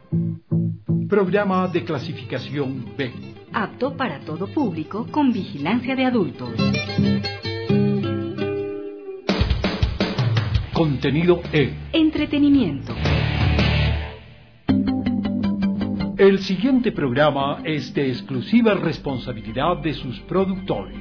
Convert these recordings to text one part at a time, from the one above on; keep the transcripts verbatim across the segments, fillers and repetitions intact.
Programa de clasificación B. Apto para todo público con vigilancia de adultos. Contenido E. Entretenimiento. El siguiente programa es de exclusiva responsabilidad de sus productores.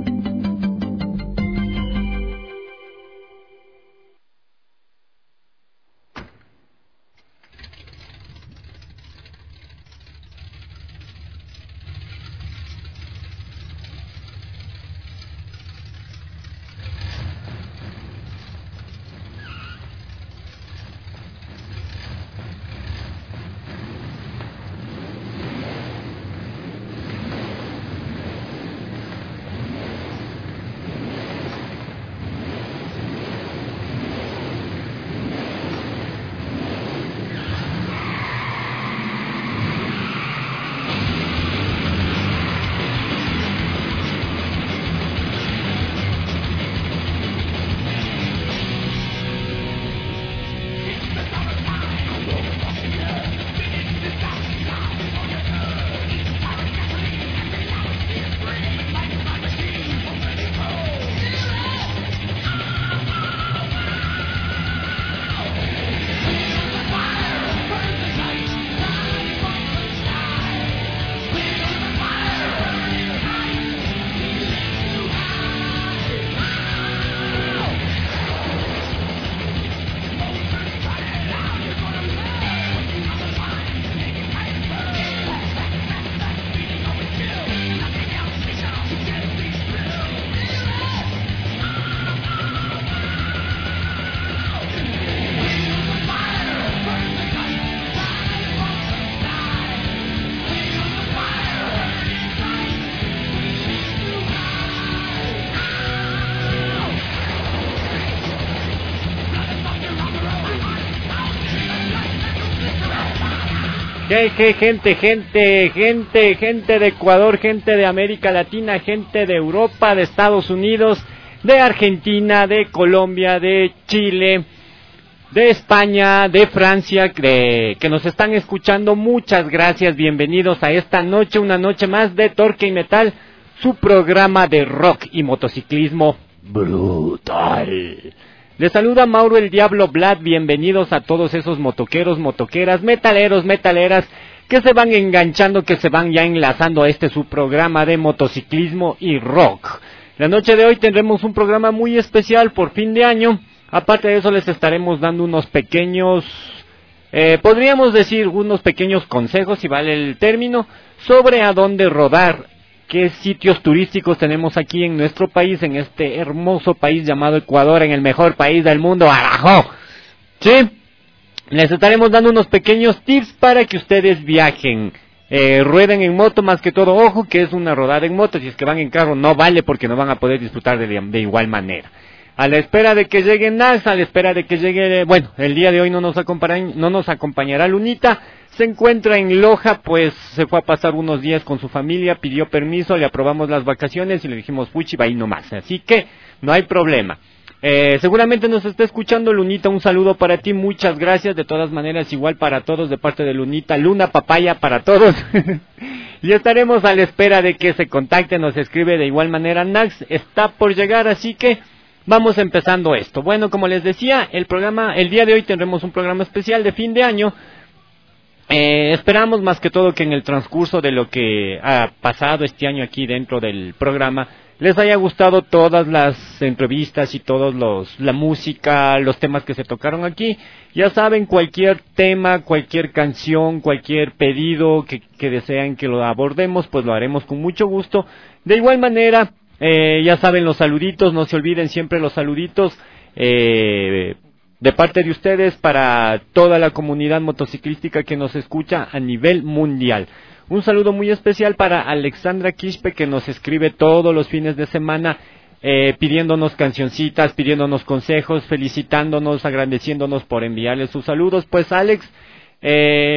¿Qué, qué, gente, gente, gente, gente de Ecuador, gente de América Latina, gente de Europa, de Estados Unidos, de Argentina, de Colombia, de Chile, de España, de Francia, de, que nos están escuchando? Muchas gracias, bienvenidos a esta noche, una noche más de Torque y Metal, su programa de rock y motociclismo brutal. Les saluda Mauro el Diablo Vlad, bienvenidos a todos esos motoqueros, motoqueras, metaleros, metaleras, que se van enganchando, que se van ya enlazando a este su programa de motociclismo y rock. La noche de hoy tendremos un programa muy especial por fin de año. Aparte de eso les estaremos dando unos pequeños, eh, podríamos decir unos pequeños consejos, si vale el término, sobre a dónde rodar. ¿Qué sitios turísticos tenemos aquí en nuestro país, en este hermoso país llamado Ecuador, en el mejor país del mundo? ¡Arajo! ¿Sí? Les estaremos dando unos pequeños tips para que ustedes viajen, eh, rueden en moto, más que todo, ojo, que es una rodada en moto. Si es que van en carro no vale, porque no van a poder disfrutar de, de igual manera. A la espera de que llegue Nax, a la espera de que llegue, bueno, el día de hoy no nos acompañará, no nos acompañará Lunita. Se encuentra en Loja, pues se fue a pasar unos días con su familia, pidió permiso, le aprobamos las vacaciones y le dijimos, fuchi, va ahí nomás. Así que no hay problema. Eh, seguramente nos está escuchando Lunita, un saludo para ti, muchas gracias. De todas maneras, igual para todos de parte de Lunita, Luna Papaya para todos. Y estaremos a la espera de que se contacte, nos escribe de igual manera. Nax está por llegar, así que vamos empezando esto. Bueno, como les decía, el programa, el día de hoy tendremos un programa especial de fin de año. Eh, esperamos más que todo que en el transcurso de lo que ha pasado este año aquí dentro del programa les haya gustado todas las entrevistas y todos los, la música, los temas que se tocaron aquí. Ya saben, cualquier tema, cualquier canción, cualquier pedido que, que desean que lo abordemos, pues lo haremos con mucho gusto. De igual manera, eh, ya saben, los saluditos, no se olviden siempre los saluditos, eh, de parte de ustedes para toda la comunidad motociclística que nos escucha a nivel mundial. Un saludo muy especial para Alexandra Quispe, que nos escribe todos los fines de semana, eh, pidiéndonos cancioncitas, pidiéndonos consejos, felicitándonos, agradeciéndonos por enviarle sus saludos. Pues Alex, eh,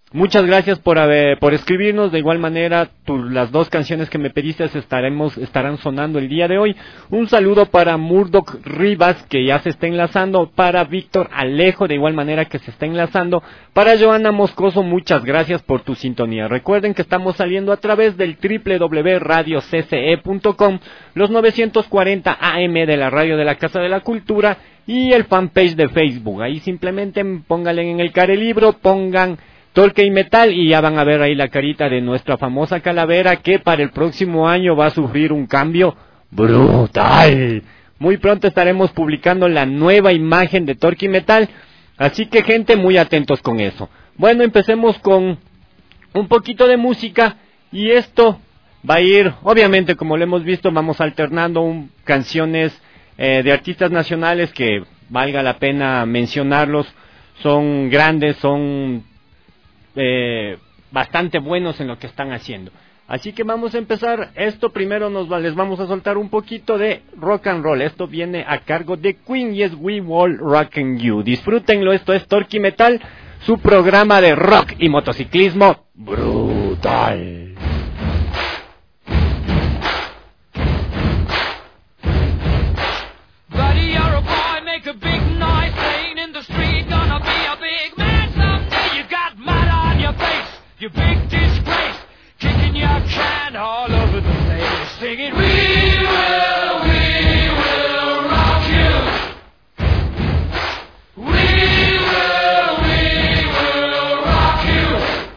Muchas gracias por haber, por escribirnos. De igual manera, tu, las dos canciones que me pediste estaremos, estarán sonando el día de hoy. Un saludo para Murdoch Rivas, que ya se está enlazando, para Víctor Alejo, de igual manera que se está enlazando, para Joana Moscoso, muchas gracias por tu sintonía. Recuerden que estamos saliendo a través del doble u doble u doble u punto radio c c e punto com, los novecientos cuarenta A M de la radio de la Casa de la Cultura y el fanpage de Facebook. Ahí simplemente pónganle en el carelibro, pongan Torque y Metal y ya van a ver ahí la carita de nuestra famosa calavera, que para el próximo año va a sufrir un cambio brutal. Muy pronto estaremos publicando la nueva imagen de Torque y Metal, así que gente, muy atentos con eso. Bueno, empecemos con un poquito de música y esto va a ir, obviamente como lo hemos visto, vamos alternando un, canciones eh, de artistas nacionales que valga la pena mencionarlos, son grandes, son Eh, bastante buenos en lo que están haciendo. Así que vamos a empezar. Esto primero nos va, les vamos a soltar un poquito de rock and roll. Esto viene a cargo de Queen y es We Will Rock and You. Disfrútenlo, esto es Torque y Metal, su programa de rock y motociclismo brutal. Buddy, you're a boy, make a big noise, playing in the street, gonna be a big man someday. You got mud on your face, you big disgrace, kicking your can all over the place, singing, we will, we will rock you. We will, we will rock you.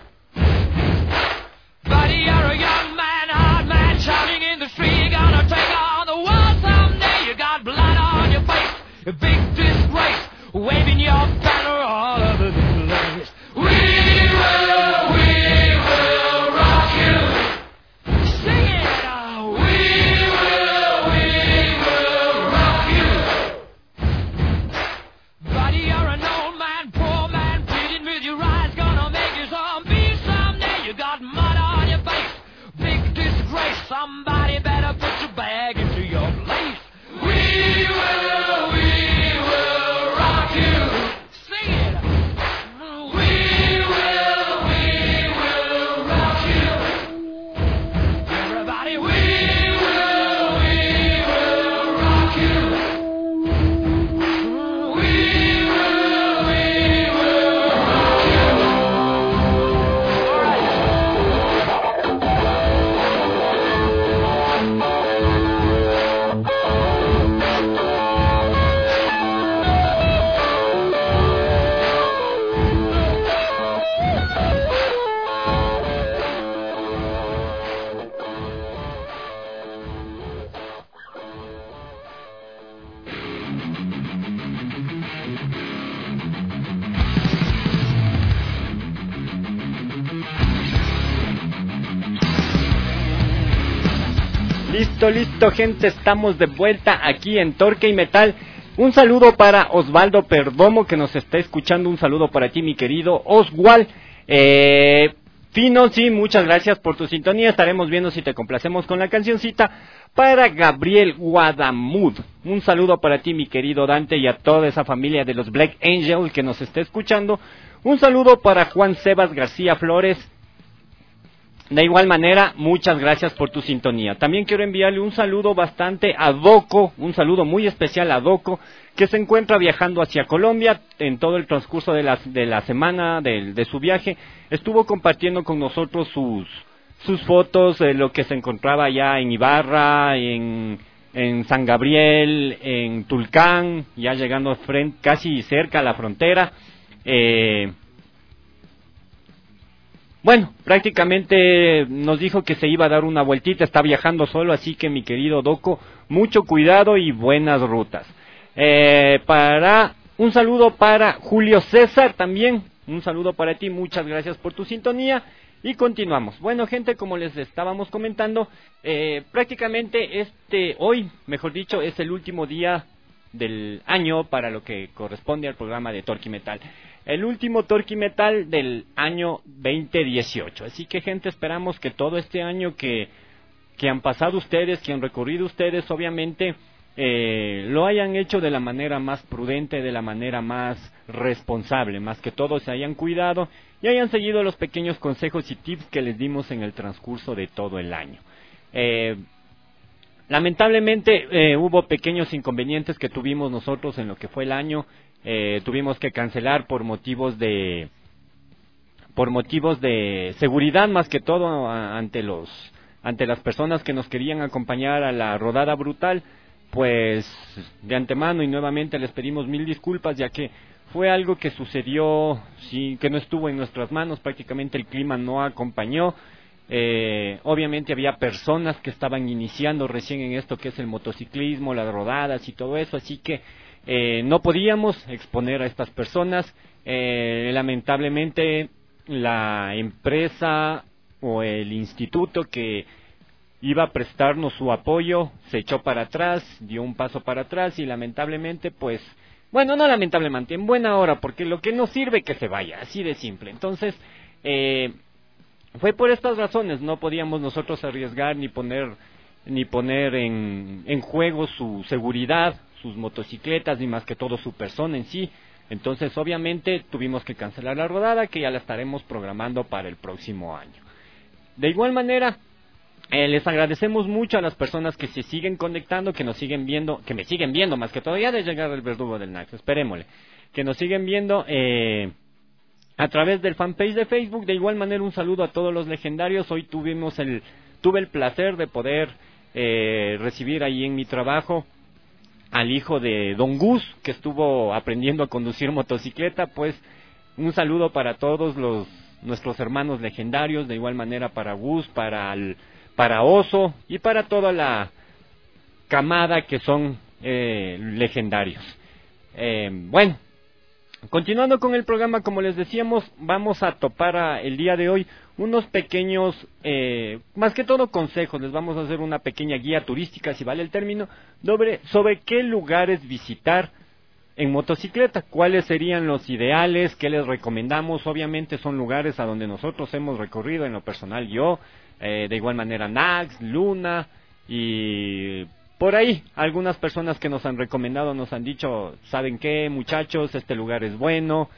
Buddy, you're a young man, hard man, shouting in the street, you're gonna take on the world someday. You got blood on your face, a big disgrace, waving your banner all over the place. We will, we will rock you. Sing it out. We will, we will rock you. Buddy, you're an old man, poor man, pleading with your eyes, gonna make you zombie someday. You got mud on your face, big disgrace. Somebody better put your bag into your place. We will, we will rock you. Sing it. We will, we will rock you. Everybody, we will, we will rock you. We will, we will rock you. All right. Listo, listo, gente, estamos de vuelta aquí en Torque y Metal. Un saludo para Osvaldo Perdomo, que nos está escuchando. Un saludo para ti, mi querido Oswald. Eh, Fino, sí, muchas gracias por tu sintonía. Estaremos viendo si te complacemos con la cancioncita. Para Gabriel Guadamud, un saludo para ti, mi querido Dante, y a toda esa familia de los Black Angel que nos está escuchando. Un saludo para Juan Sebas García Flores. De igual manera, muchas gracias por tu sintonía. También quiero enviarle un saludo bastante a Doco, un saludo muy especial a Doco, que se encuentra viajando hacia Colombia. En todo el transcurso de la, de la semana de, de su viaje, estuvo compartiendo con nosotros sus, sus fotos de lo que se encontraba allá en Ibarra, en, en San Gabriel, en Tulcán, ya llegando frente, casi cerca a la frontera. Eh... Bueno, prácticamente nos dijo que se iba a dar una vueltita, está viajando solo, así que mi querido Doco, mucho cuidado y buenas rutas. Eh, para un saludo para Julio César también, un saludo para ti, muchas gracias por tu sintonía y continuamos. Bueno, gente, como les estábamos comentando, eh, prácticamente este, hoy, mejor dicho, es el último día del año para lo que corresponde al programa de Torque y Metal. El último Torque y Metal del año veinte dieciocho. Así que, gente, esperamos que todo este año que, que han pasado ustedes, que han recorrido ustedes, obviamente, eh, lo hayan hecho de la manera más prudente, de la manera más responsable, más que todo se hayan cuidado y hayan seguido los pequeños consejos y tips que les dimos en el transcurso de todo el año. Eh, lamentablemente eh, hubo pequeños inconvenientes que tuvimos nosotros en lo que fue el año. Eh, tuvimos que cancelar por motivos de por motivos de seguridad, más que todo a, ante los ante las personas que nos querían acompañar a la rodada brutal. Pues de antemano y nuevamente les pedimos mil disculpas, ya que fue algo que sucedió, sí, que no estuvo en nuestras manos. Prácticamente el clima no acompañó. Eh, obviamente había personas que estaban iniciando recién en esto que es el motociclismo, las rodadas y todo eso, así que eh, no podíamos exponer a estas personas. Eh, lamentablemente la empresa o el instituto que iba a prestarnos su apoyo se echó para atrás, dio un paso para atrás y lamentablemente pues, bueno, no lamentablemente, en buena hora, porque lo que no sirve que se vaya, así de simple. Entonces, eh, fue por estas razones, no podíamos nosotros arriesgar ni poner ni poner en, en juego su seguridad, sus motocicletas, ni más que todo su persona en sí. Entonces, obviamente, tuvimos que cancelar la rodada, que ya la estaremos programando para el próximo año. De igual manera, Eh, les agradecemos mucho a las personas que se siguen conectando, que nos siguen viendo, que me siguen viendo más que todavía de llegar el verdugo del Nax, esperémosle, que nos siguen viendo eh, a través del fanpage de Facebook. De igual manera un saludo a todos los legendarios. Hoy tuvimos el, tuve el placer de poder eh, recibir ahí en mi trabajo al hijo de Don Gus, que estuvo aprendiendo a conducir motocicleta. Pues un saludo para todos los nuestros hermanos legendarios, de igual manera para Gus, para el para Oso y para toda la camada que son eh, legendarios. Eh, bueno, continuando con el programa, como les decíamos, vamos a topar a, el día de hoy unos pequeños, eh, más que todo consejos. Les vamos a hacer una pequeña guía turística, si vale el término, sobre, sobre qué lugares visitar en motocicleta, cuáles serían los ideales, qué les recomendamos. Obviamente son lugares a donde nosotros hemos recorrido, en lo personal yo, Eh, de igual manera Nax, Luna y por ahí algunas personas que nos han recomendado, nos han dicho, ¿saben qué, muchachos? Este lugar es bueno,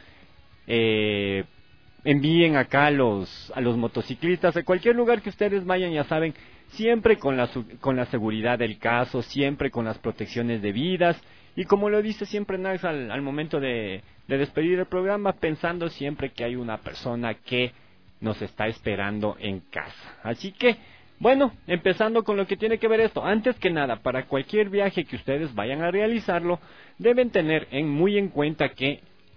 eh, envíen acá a los, a los motociclistas de cualquier lugar que ustedes vayan, ya saben, siempre con la, con la seguridad del caso, siempre con las protecciones debidas, y como lo dice siempre Nax al, al momento de, de despedir el programa, pensando siempre que hay una persona que nos está esperando en casa. Así que, bueno, empezando con lo que tiene que ver esto. Antes que nada, para cualquier viaje que ustedes vayan a realizarlo, deben tener en, muy en cuenta que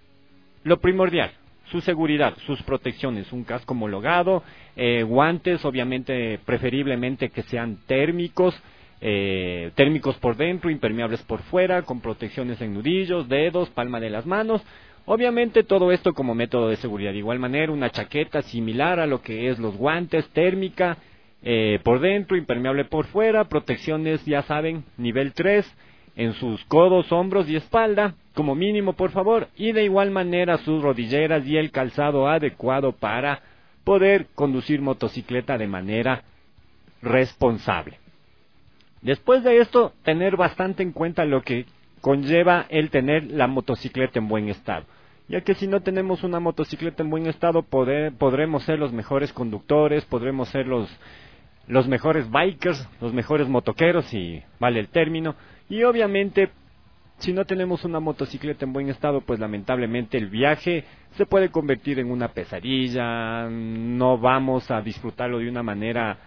lo primordial, su seguridad, sus protecciones, un casco homologado, eh, guantes, obviamente, preferiblemente que sean térmicos, eh, térmicos por dentro, impermeables por fuera, con protecciones en nudillos, dedos, palma de las manos. Obviamente todo esto como método de seguridad. De igual manera una chaqueta similar a lo que es los guantes, térmica eh, por dentro, impermeable por fuera, protecciones ya saben, nivel tres en sus codos, hombros y espalda, como mínimo por favor, y de igual manera sus rodilleras y el calzado adecuado para poder conducir motocicleta de manera responsable. Después de esto, tener bastante en cuenta lo que conlleva el tener la motocicleta en buen estado, ya que si no tenemos una motocicleta en buen estado, poder, podremos ser los mejores conductores, podremos ser los, los mejores bikers, los mejores motoqueros, si vale el término, y obviamente si no tenemos una motocicleta en buen estado, pues lamentablemente el viaje se puede convertir en una pesadilla, no vamos a disfrutarlo de una manera,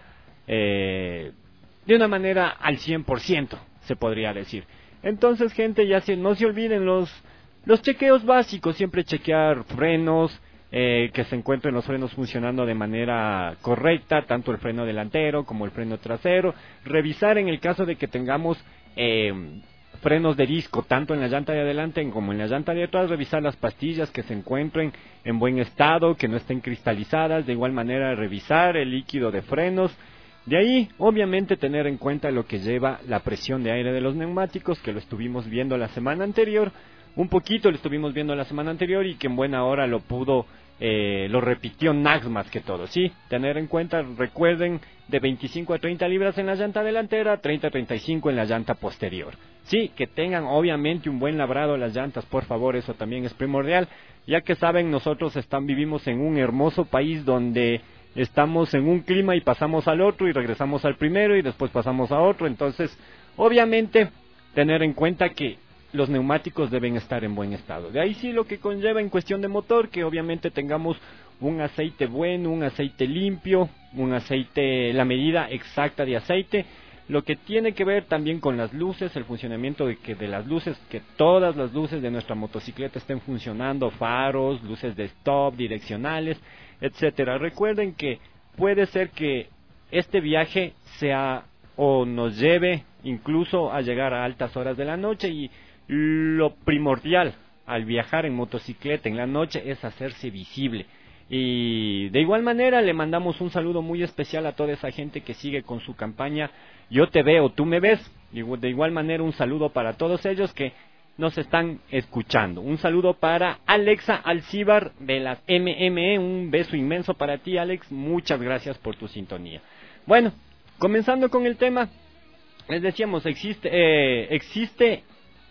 eh, de una manera al cien por ciento, se podría decir. Entonces, gente, ya se, no se olviden los, los chequeos básicos, siempre chequear frenos, eh, que se encuentren los frenos funcionando de manera correcta, tanto el freno delantero como el freno trasero, revisar en el caso de que tengamos eh, frenos de disco, tanto en la llanta de adelante como en la llanta de atrás, revisar las pastillas que se encuentren en buen estado, que no estén cristalizadas, de igual manera revisar el líquido de frenos. De ahí, obviamente, tener en cuenta lo que lleva la presión de aire de los neumáticos, que lo estuvimos viendo la semana anterior, un poquito lo estuvimos viendo la semana anterior y que en buena hora lo pudo eh, lo repitió Nax más que todo, sí, tener en cuenta, recuerden, de veinticinco a treinta libras en la llanta delantera, treinta a treinta y cinco en la llanta posterior, sí, que tengan obviamente un buen labrado las llantas, por favor, eso también es primordial, ya que saben, nosotros están, vivimos en un hermoso país donde estamos en un clima y pasamos al otro y regresamos al primero y después pasamos a otro, entonces, obviamente, tener en cuenta que los neumáticos deben estar en buen estado. De ahí sí lo que conlleva en cuestión de motor, que obviamente tengamos un aceite bueno, un aceite limpio, un aceite, la medida exacta de aceite, lo que tiene que ver también con las luces, el funcionamiento de que de las luces, que todas las luces de nuestra motocicleta estén funcionando, faros, luces de stop, direccionales, etcétera. Recuerden que puede ser que este viaje sea o nos lleve incluso a llegar a altas horas de la noche, y lo primordial al viajar en motocicleta en la noche es hacerse visible. Y de igual manera le mandamos un saludo muy especial a toda esa gente que sigue con su campaña Yo te veo, tú me ves. Y de igual manera un saludo para todos ellos que nos están escuchando. Un saludo para Alexa Alcíbar de las M M E, un beso inmenso para ti, Alex, muchas gracias por tu sintonía. Bueno, comenzando con el tema, les decíamos, existe, eh, existe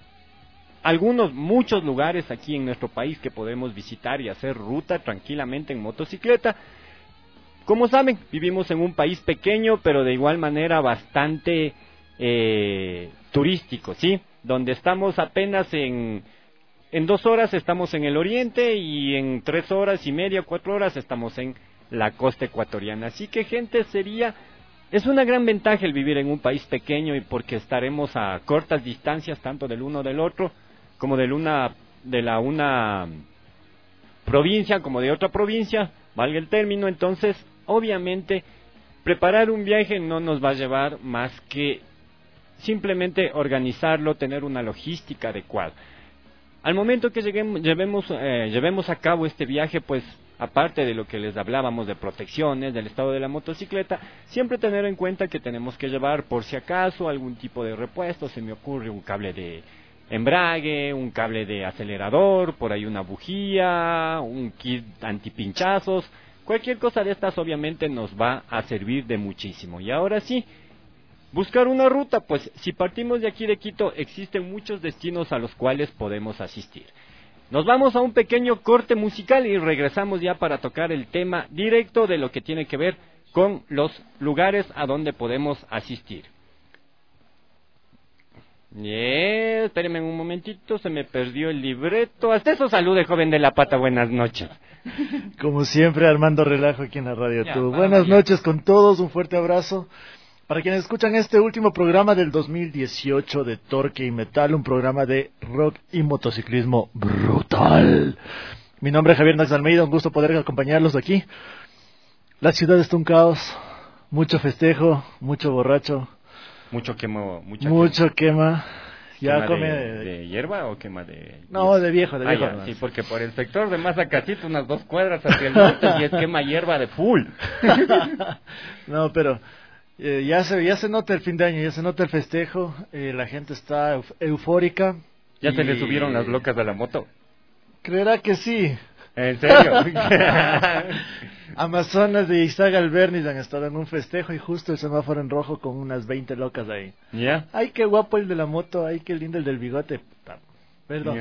algunos, muchos lugares aquí en nuestro país que podemos visitar y hacer ruta tranquilamente en motocicleta. Como saben, vivimos en un país pequeño, pero de igual manera bastante eh, turístico, ¿sí? Donde estamos apenas en, en dos horas estamos en el oriente y en tres horas y media, cuatro horas estamos en la costa ecuatoriana. Así que, gente, sería... Es una gran ventaja el vivir en un país pequeño, y porque estaremos a cortas distancias tanto del uno del otro, como de una, de la una provincia como de otra provincia, valga el término. Entonces, obviamente, preparar un viaje no nos va a llevar más que simplemente organizarlo, tener una logística adecuada. Al momento que lleguemos, llevemos, eh, llevemos a cabo este viaje, pues, aparte de lo que les hablábamos de protecciones, del estado de la motocicleta, siempre tener en cuenta que tenemos que llevar, por si acaso, algún tipo de repuesto. Se me ocurre un cable de embrague, un cable de acelerador, por ahí una bujía, un kit antipinchazos, cualquier cosa de estas obviamente nos va a servir de muchísimo. Y ahora sí, buscar una ruta, pues si partimos de aquí de Quito, existen muchos destinos a los cuales podemos asistir. Nos vamos a un pequeño corte musical y regresamos ya para tocar el tema directo de lo que tiene que ver con los lugares a donde podemos asistir. Yeah, espérenme un momentito, se me perdió el libreto. Hasta eso, salude, joven de la pata, buenas noches. Como siempre, Armando Relajo aquí en la radio. Ya, Tú. vamos, Buenas ya. noches con todos, un fuerte abrazo. Para quienes escuchan este último programa del dos mil dieciocho de Torque y Metal, un programa de rock y motociclismo brutal. Mi nombre es Javier Nax Almeida, un gusto poder acompañarlos aquí. La ciudad está un caos, mucho festejo, mucho borracho, Mucho quemo, mucha mucho quema. Ya ¿Quema come de, de hierba o quema de...? No, de viejo, de Ah, viejo. ya, nomás. sí, porque por el sector de Mazzacatito, unas dos cuadras hacia el norte, y es quema hierba de full. No, pero eh, ya se ya se nota el fin de año, ya se nota el festejo, eh, la gente está euf- eufórica. ¿Ya se y- le subieron las locas de la moto? Creerá que sí. ¿En serio? Amazonas de Isaac Albernis han estado en un festejo y justo el semáforo en rojo con unas veinte locas ahí. ¿Ya? Ay, qué guapo el de la moto, ay, qué lindo el del bigote. Puta, perdón.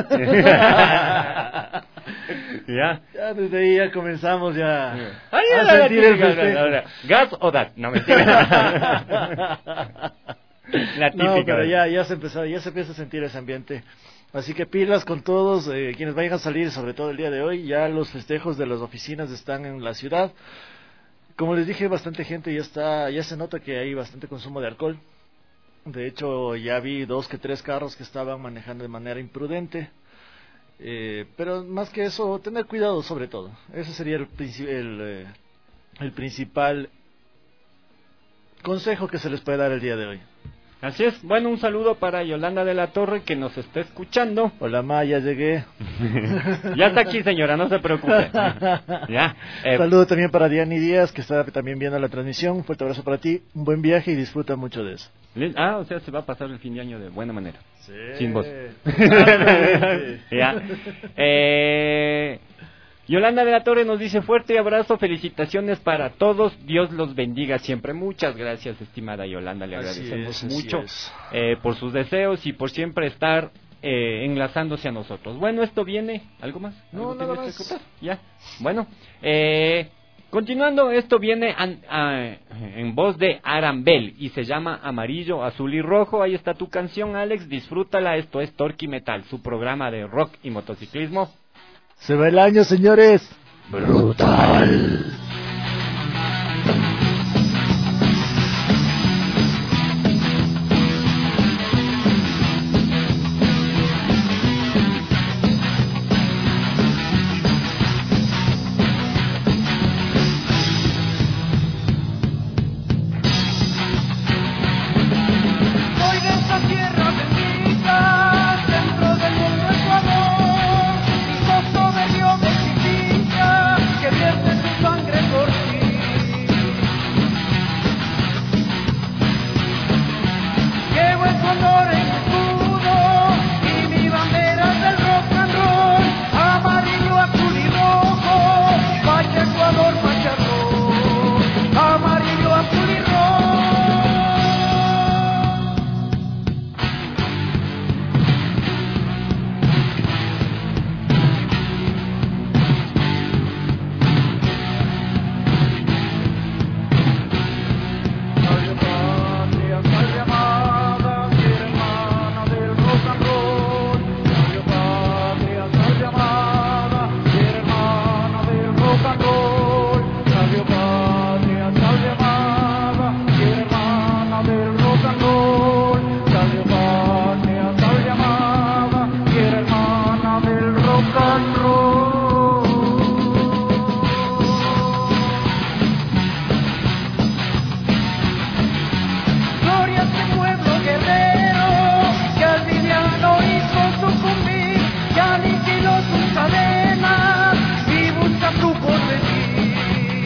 ¿Ya? Ya desde ahí ya comenzamos ya Ay, a ahora, sentir el típica, festejo. ahora, ¿gas o dat? No, mentira. La típica. No, pero ya, ya se empezó, ya se empieza a sentir ese ambiente. Así que pilas con todos, eh, quienes vayan a salir, sobre todo el día de hoy. Ya los festejos de las oficinas están en la ciudad. Como les dije, bastante gente ya está, ya se nota que hay bastante consumo de alcohol. De hecho, ya vi dos que tres carros que estaban manejando de manera imprudente. Eh, pero más que eso, tener cuidado sobre todo. Ese sería el, princi- el, eh, el principal consejo que se les puede dar el día de hoy. Así es. Bueno, un saludo para Yolanda de la Torre, que nos está escuchando. Hola, Ma, ya llegué. Ya está aquí, señora, no se preocupe. Ya. Eh, Saludo también para Diany Díaz, que está también viendo la transmisión. Un fuerte abrazo para ti, un buen viaje y disfruta mucho de eso. Ah, o sea, se va a pasar el fin de año de buena manera. Sí. Sin voz. Exactamente. Ya. Eh, Yolanda de la Torre nos dice fuerte abrazo, felicitaciones para todos, Dios los bendiga siempre. Muchas gracias, estimada Yolanda, le Así agradecemos es, mucho es. eh, por sus deseos y por siempre estar eh, enlazándose a nosotros. Bueno, esto viene, ¿algo más? No, ¿Algo nada tienes más. que contar? Ya, bueno, eh, continuando, esto viene an, a, en voz de Arambel y se llama Amarillo, Azul y Rojo. Ahí está tu canción, Alex, disfrútala. Esto es Torque Metal, su programa de rock y motociclismo. Se va el año, señores. Brutal. Soy de esta tierra bendita, dentro del mundo Ecuador, y costo de Dios me significa que vierte su sangre por ti. Llevo el color en mi escudo y mi bandera es del rock and roll, amarillo, azul y rojo, facha Ecuador, facha rock, amarillo, azul y rojo. Salve patria, salve amada, fiel hermana del rock and roll. Salve patria, salve amada, fiel hermana del rock and roll. Salve patria, salve amada, fiel hermana del rock and roll. Salve patria, salve amada, fiel hermana del rock and roll. Gloria a este pueblo guerrero que al villano hizo sucumbir, que aniquiló sus cadenas y busca su porvenir.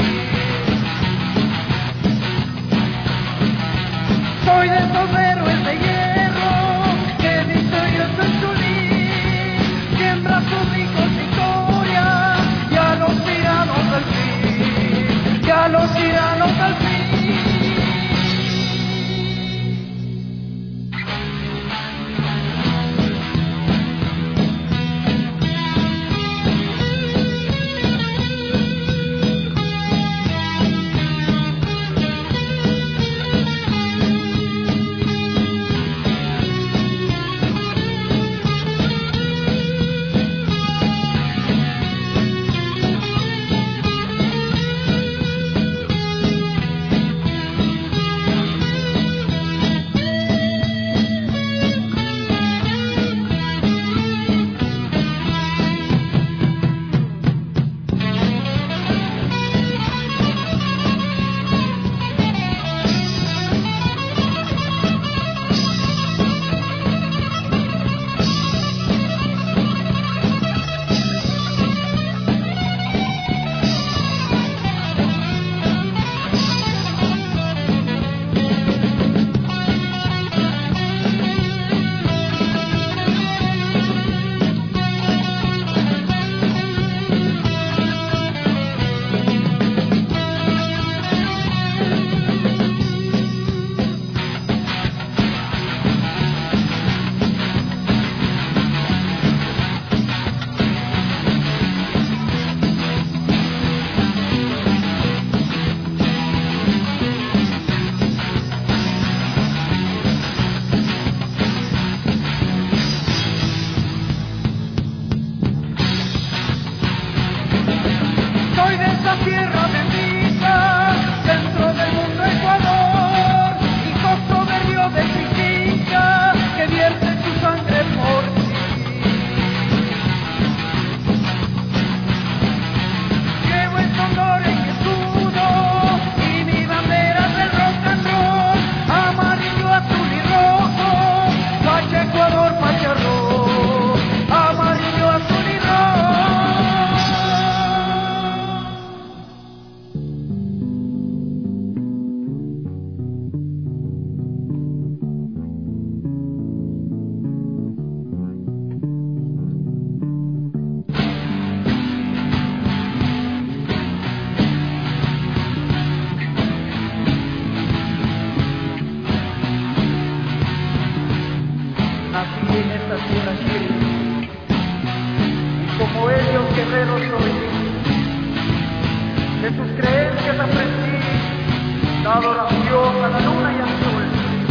Soy de esos héroes de hierro que victorioso en su lid siembra sus hijos victoria y a los tiranos al fin, y a los tiranos al fin. Soy de esta tierra bendita, dentro del mundo Ecuador, hijo soberbio de Chiquinca, que vierte su sangre por ti. Llevo el condor en mi escudo y mi bandera es del rock and roll, amarillo, azul y rojo, facha Ecuador, facha rojo, amarillo, azul y rojo. De sus creencias aprendí la adoración a la luna y al sol.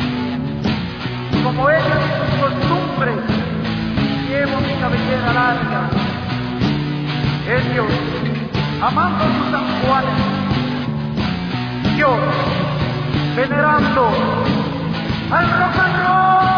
Como ellos y sus costumbres, llevo mi cabellera larga. Ellos, amando sus santuarios. Yo, venerando al rock and roll.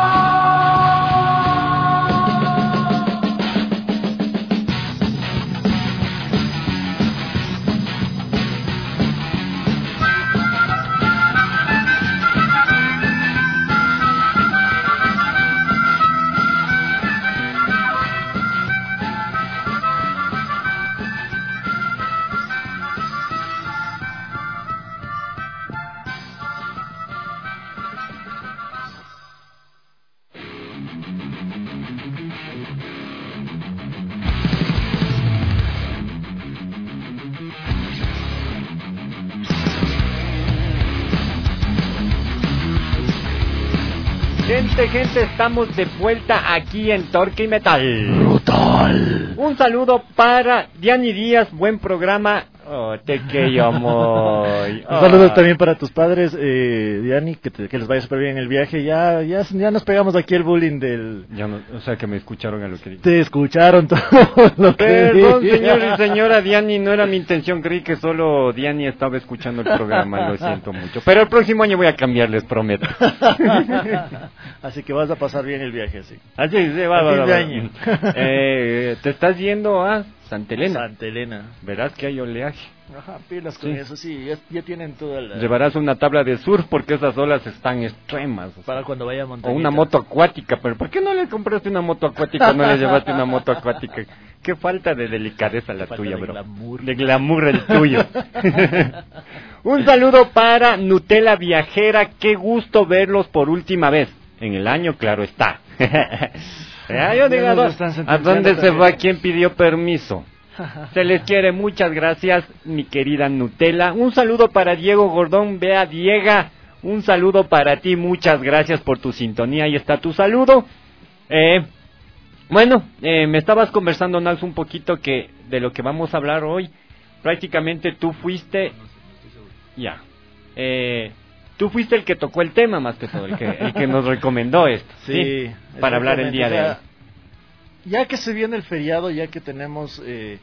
Gente, gente, estamos de vuelta aquí en Torque y Metal. Brutal. Un saludo para Diani Díaz, buen programa. Oh, te quiero muy. Un saludo también para tus padres, eh, Diani, que, te, que les vaya súper bien en el viaje. Ya, ya, ya nos pegamos aquí el bullying del... Ya no, o sea, que me escucharon a lo que dije. Te escucharon todo lo que Perdón, dije. señor y señora Diani, no era mi intención, creí que solo Diani estaba escuchando el programa, lo siento mucho. Pero el próximo año voy a cambiar, les prometo. Así que vas a pasar bien el viaje, sí. Así sí, va, A va, fin va, de va. año. Eh, te estás yendo a Santa Elena. Santa Elena. Verás que hay oleaje. Ajá, pilas con Sí. eso, sí, ya, ya tienen toda la... Llevarás una tabla de surf porque esas olas están extremas. O sea, Para cuando vaya a o montaña. una moto acuática, pero ¿por qué no le compraste una moto acuática? No le llevaste una moto acuática. Qué falta de delicadeza la Falta tuya, de bro. glamour. De glamour el tuyo. Un saludo para Nutella Viajera. Qué gusto verlos por última vez. En el año, claro está. Ya, yo digo, Ya nos lo ¿a están dó- ¿a sentenciando dónde se también. va? ¿Quién pidió permiso? Se les quiere, muchas gracias, mi querida Nutella. Un saludo para Diego Gordón, vea Diega, un saludo para ti, muchas gracias por tu sintonía, ahí está tu saludo. Eh, bueno, eh, me estabas conversando, Nax, un poquito que de lo que vamos a hablar hoy. Prácticamente tú fuiste, ya, eh, tú fuiste el que tocó el tema más que todo, el que, el que nos recomendó esto, ¿sí? Sí, Para hablar el día de hoy. o sea, ya que se viene el feriado, ya que tenemos eh,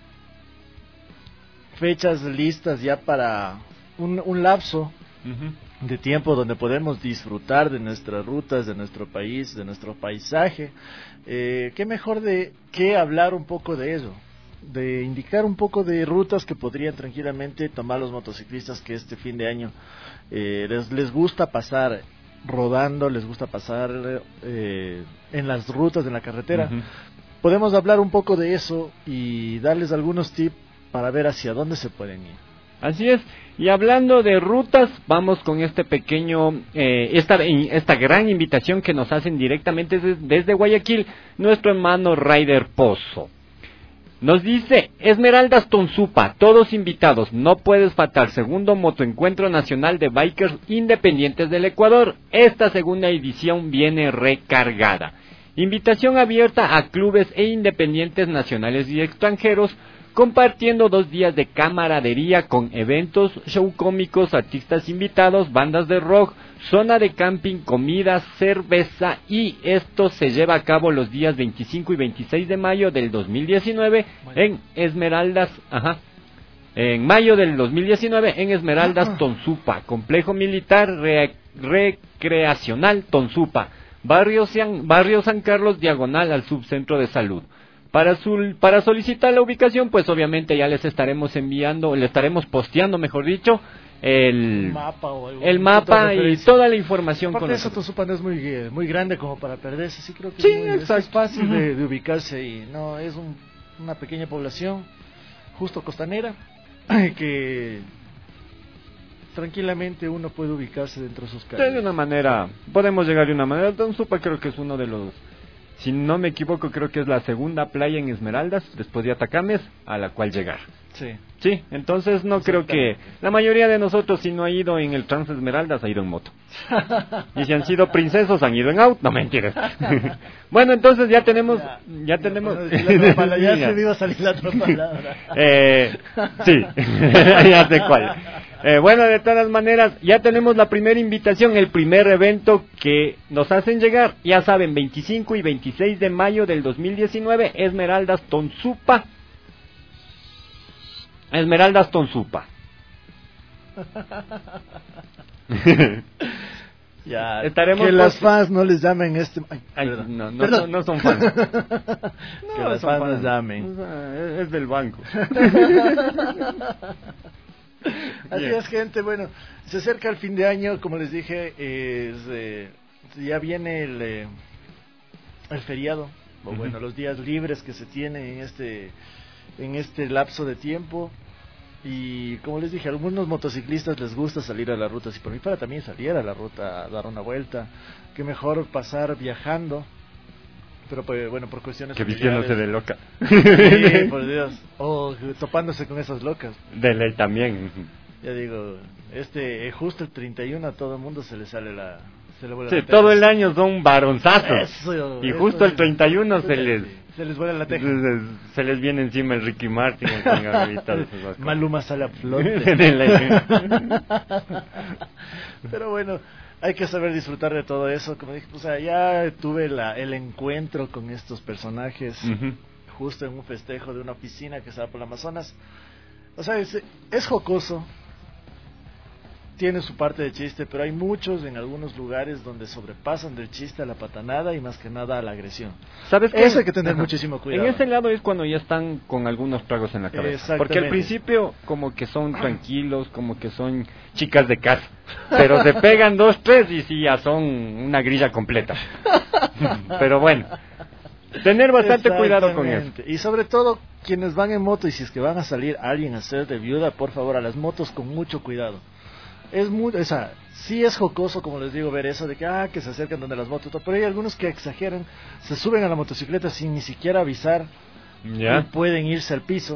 fechas listas ya para un, un lapso Ujú. de tiempo donde podemos disfrutar de nuestras rutas, de nuestro país, de nuestro paisaje, eh, qué mejor de que hablar un poco de eso, de indicar un poco de rutas que podrían tranquilamente tomar los motociclistas que este fin de año eh, les, les gusta pasar rodando, les gusta pasar eh, en las rutas de la carretera. Ujú. Podemos hablar un poco de eso y darles algunos tips para ver hacia dónde se pueden ir. Así es, y hablando de rutas, vamos con este pequeño, eh, esta, esta gran invitación que nos hacen directamente desde, desde Guayaquil, nuestro hermano Ryder Pozo. Nos dice, Esmeraldas Tonsupa, todos invitados, no puedes faltar, segundo motoencuentro nacional de bikers independientes del Ecuador. Esta segunda edición viene recargada. Invitación abierta a clubes e independientes nacionales y extranjeros, compartiendo dos días de camaradería con eventos, show cómicos, artistas invitados, bandas de rock, zona de camping, comida, cerveza, y esto se lleva a cabo los días veinticinco y veintiséis de mayo del dos mil diecinueve en Esmeraldas, ajá, en mayo del dos mil diecinueve en Esmeraldas Tonsupa, complejo militar re- recreacional Tonsupa, barrio San, barrio San Carlos, diagonal al subcentro de salud. Para, su, para solicitar la ubicación, pues obviamente ya les estaremos enviando, le estaremos posteando, mejor dicho, el mapa o algo, el mapa y referencia. toda la información. Aparte con de eso, nosotros. Tonsupa no es muy, eh, muy grande como para perderse, sí creo que Sí, es, muy, es- exacto. es fácil Ujú. de, de ubicarse y no, es un- una pequeña población justo costanera que tranquilamente uno puede ubicarse dentro de sus Sí, de calles. una manera, podemos llegar de una manera. Tonsupa creo que es uno de los si no me equivoco, creo que es la segunda playa en Esmeraldas, después de Atacames, a la cual llegar. Sí. Sí, entonces no creo que... La mayoría de nosotros, si no ha ido en el Trans Esmeraldas, ha ido en moto. Y si han sido princesos, han ido en auto. No, mentiras. Bueno, entonces ya tenemos... Ya, ya tenemos... Bueno, ya se me iba a salir la otra palabra. eh, sí, ya sé cuál. Eh, bueno, de todas maneras, ya tenemos la primera invitación, el primer evento que nos hacen llegar. Ya saben, veinticinco y veintiséis de mayo del dos mil diecinueve, Esmeraldas Tonsupa. Esmeraldas Tonsupa. Ya, estaremos que por... las fans no les llamen este... Ay, Ay, no, no, Perdón. no, no son fans. Que No, las son fans fans. les llamen. O sea, es, es del banco. Así Bien. es, gente. Bueno, se acerca el fin de año, como les dije, eh, es, eh, ya viene el, eh, el feriado, o Ujú. bueno, los días libres que se tienen en este, en este lapso de tiempo. Y como les dije, a algunos motociclistas les gusta salir a la ruta. Si por mí fuera también salir a la ruta a dar una vuelta, que mejor pasar viajando. Pero pues, bueno, por cuestiones Que vistiéndose de familiares. loca. Sí, por Dios. O topándose con esas locas. De ley también. Ya digo, este, eh, justo el treinta y uno a todo el mundo se le sale la... Se le vuela Sí, la teja. todo el año son varonzazos. Eso, Y eso justo el es. treinta y uno se les... Se les vuela la teja. Se, se les viene encima el Ricky Martin. el Juan Gabriel y todas esas cosas. Maluma sale a flote. De ley. Pero bueno, hay que saber disfrutar de todo eso. Como dije, o sea, ya tuve la, el encuentro con estos personajes Ujú. justo en un festejo de una piscina que estaba por el Amazonas. O sea, es, es jocoso, tiene su parte de chiste, pero hay muchos en algunos lugares donde sobrepasan del chiste a la patanada y más que nada a la agresión. ¿Sabes qué? Eso hay que tener Ajá. muchísimo cuidado. En ese lado es cuando ya están con algunos tragos en la cabeza. Exactamente. Porque al principio como que son tranquilos, como que son chicas de casa. Pero se pegan dos, tres y sí, ya son una grilla completa. Pero bueno, tener bastante cuidado con eso. Exactamente. Y sobre todo, quienes van en moto y si es que van a salir alguien a hacer de viuda, por favor, a las motos con mucho cuidado. Es muy, o sea, sí es jocoso, como les digo, ver eso de que, ah, que se acercan donde las motos, pero hay algunos que exageran, se suben a la motocicleta sin ni siquiera avisar, ¿Ya? y pueden irse al piso,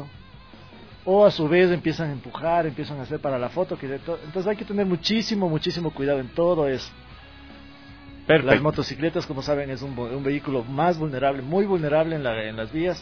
o a su vez empiezan a empujar, empiezan a hacer para la foto, que de to- entonces hay que tener muchísimo, muchísimo cuidado en todo eso. Las Perfecto. motocicletas, como saben, es un, vo- un vehículo más vulnerable, muy vulnerable en, la, en las vías,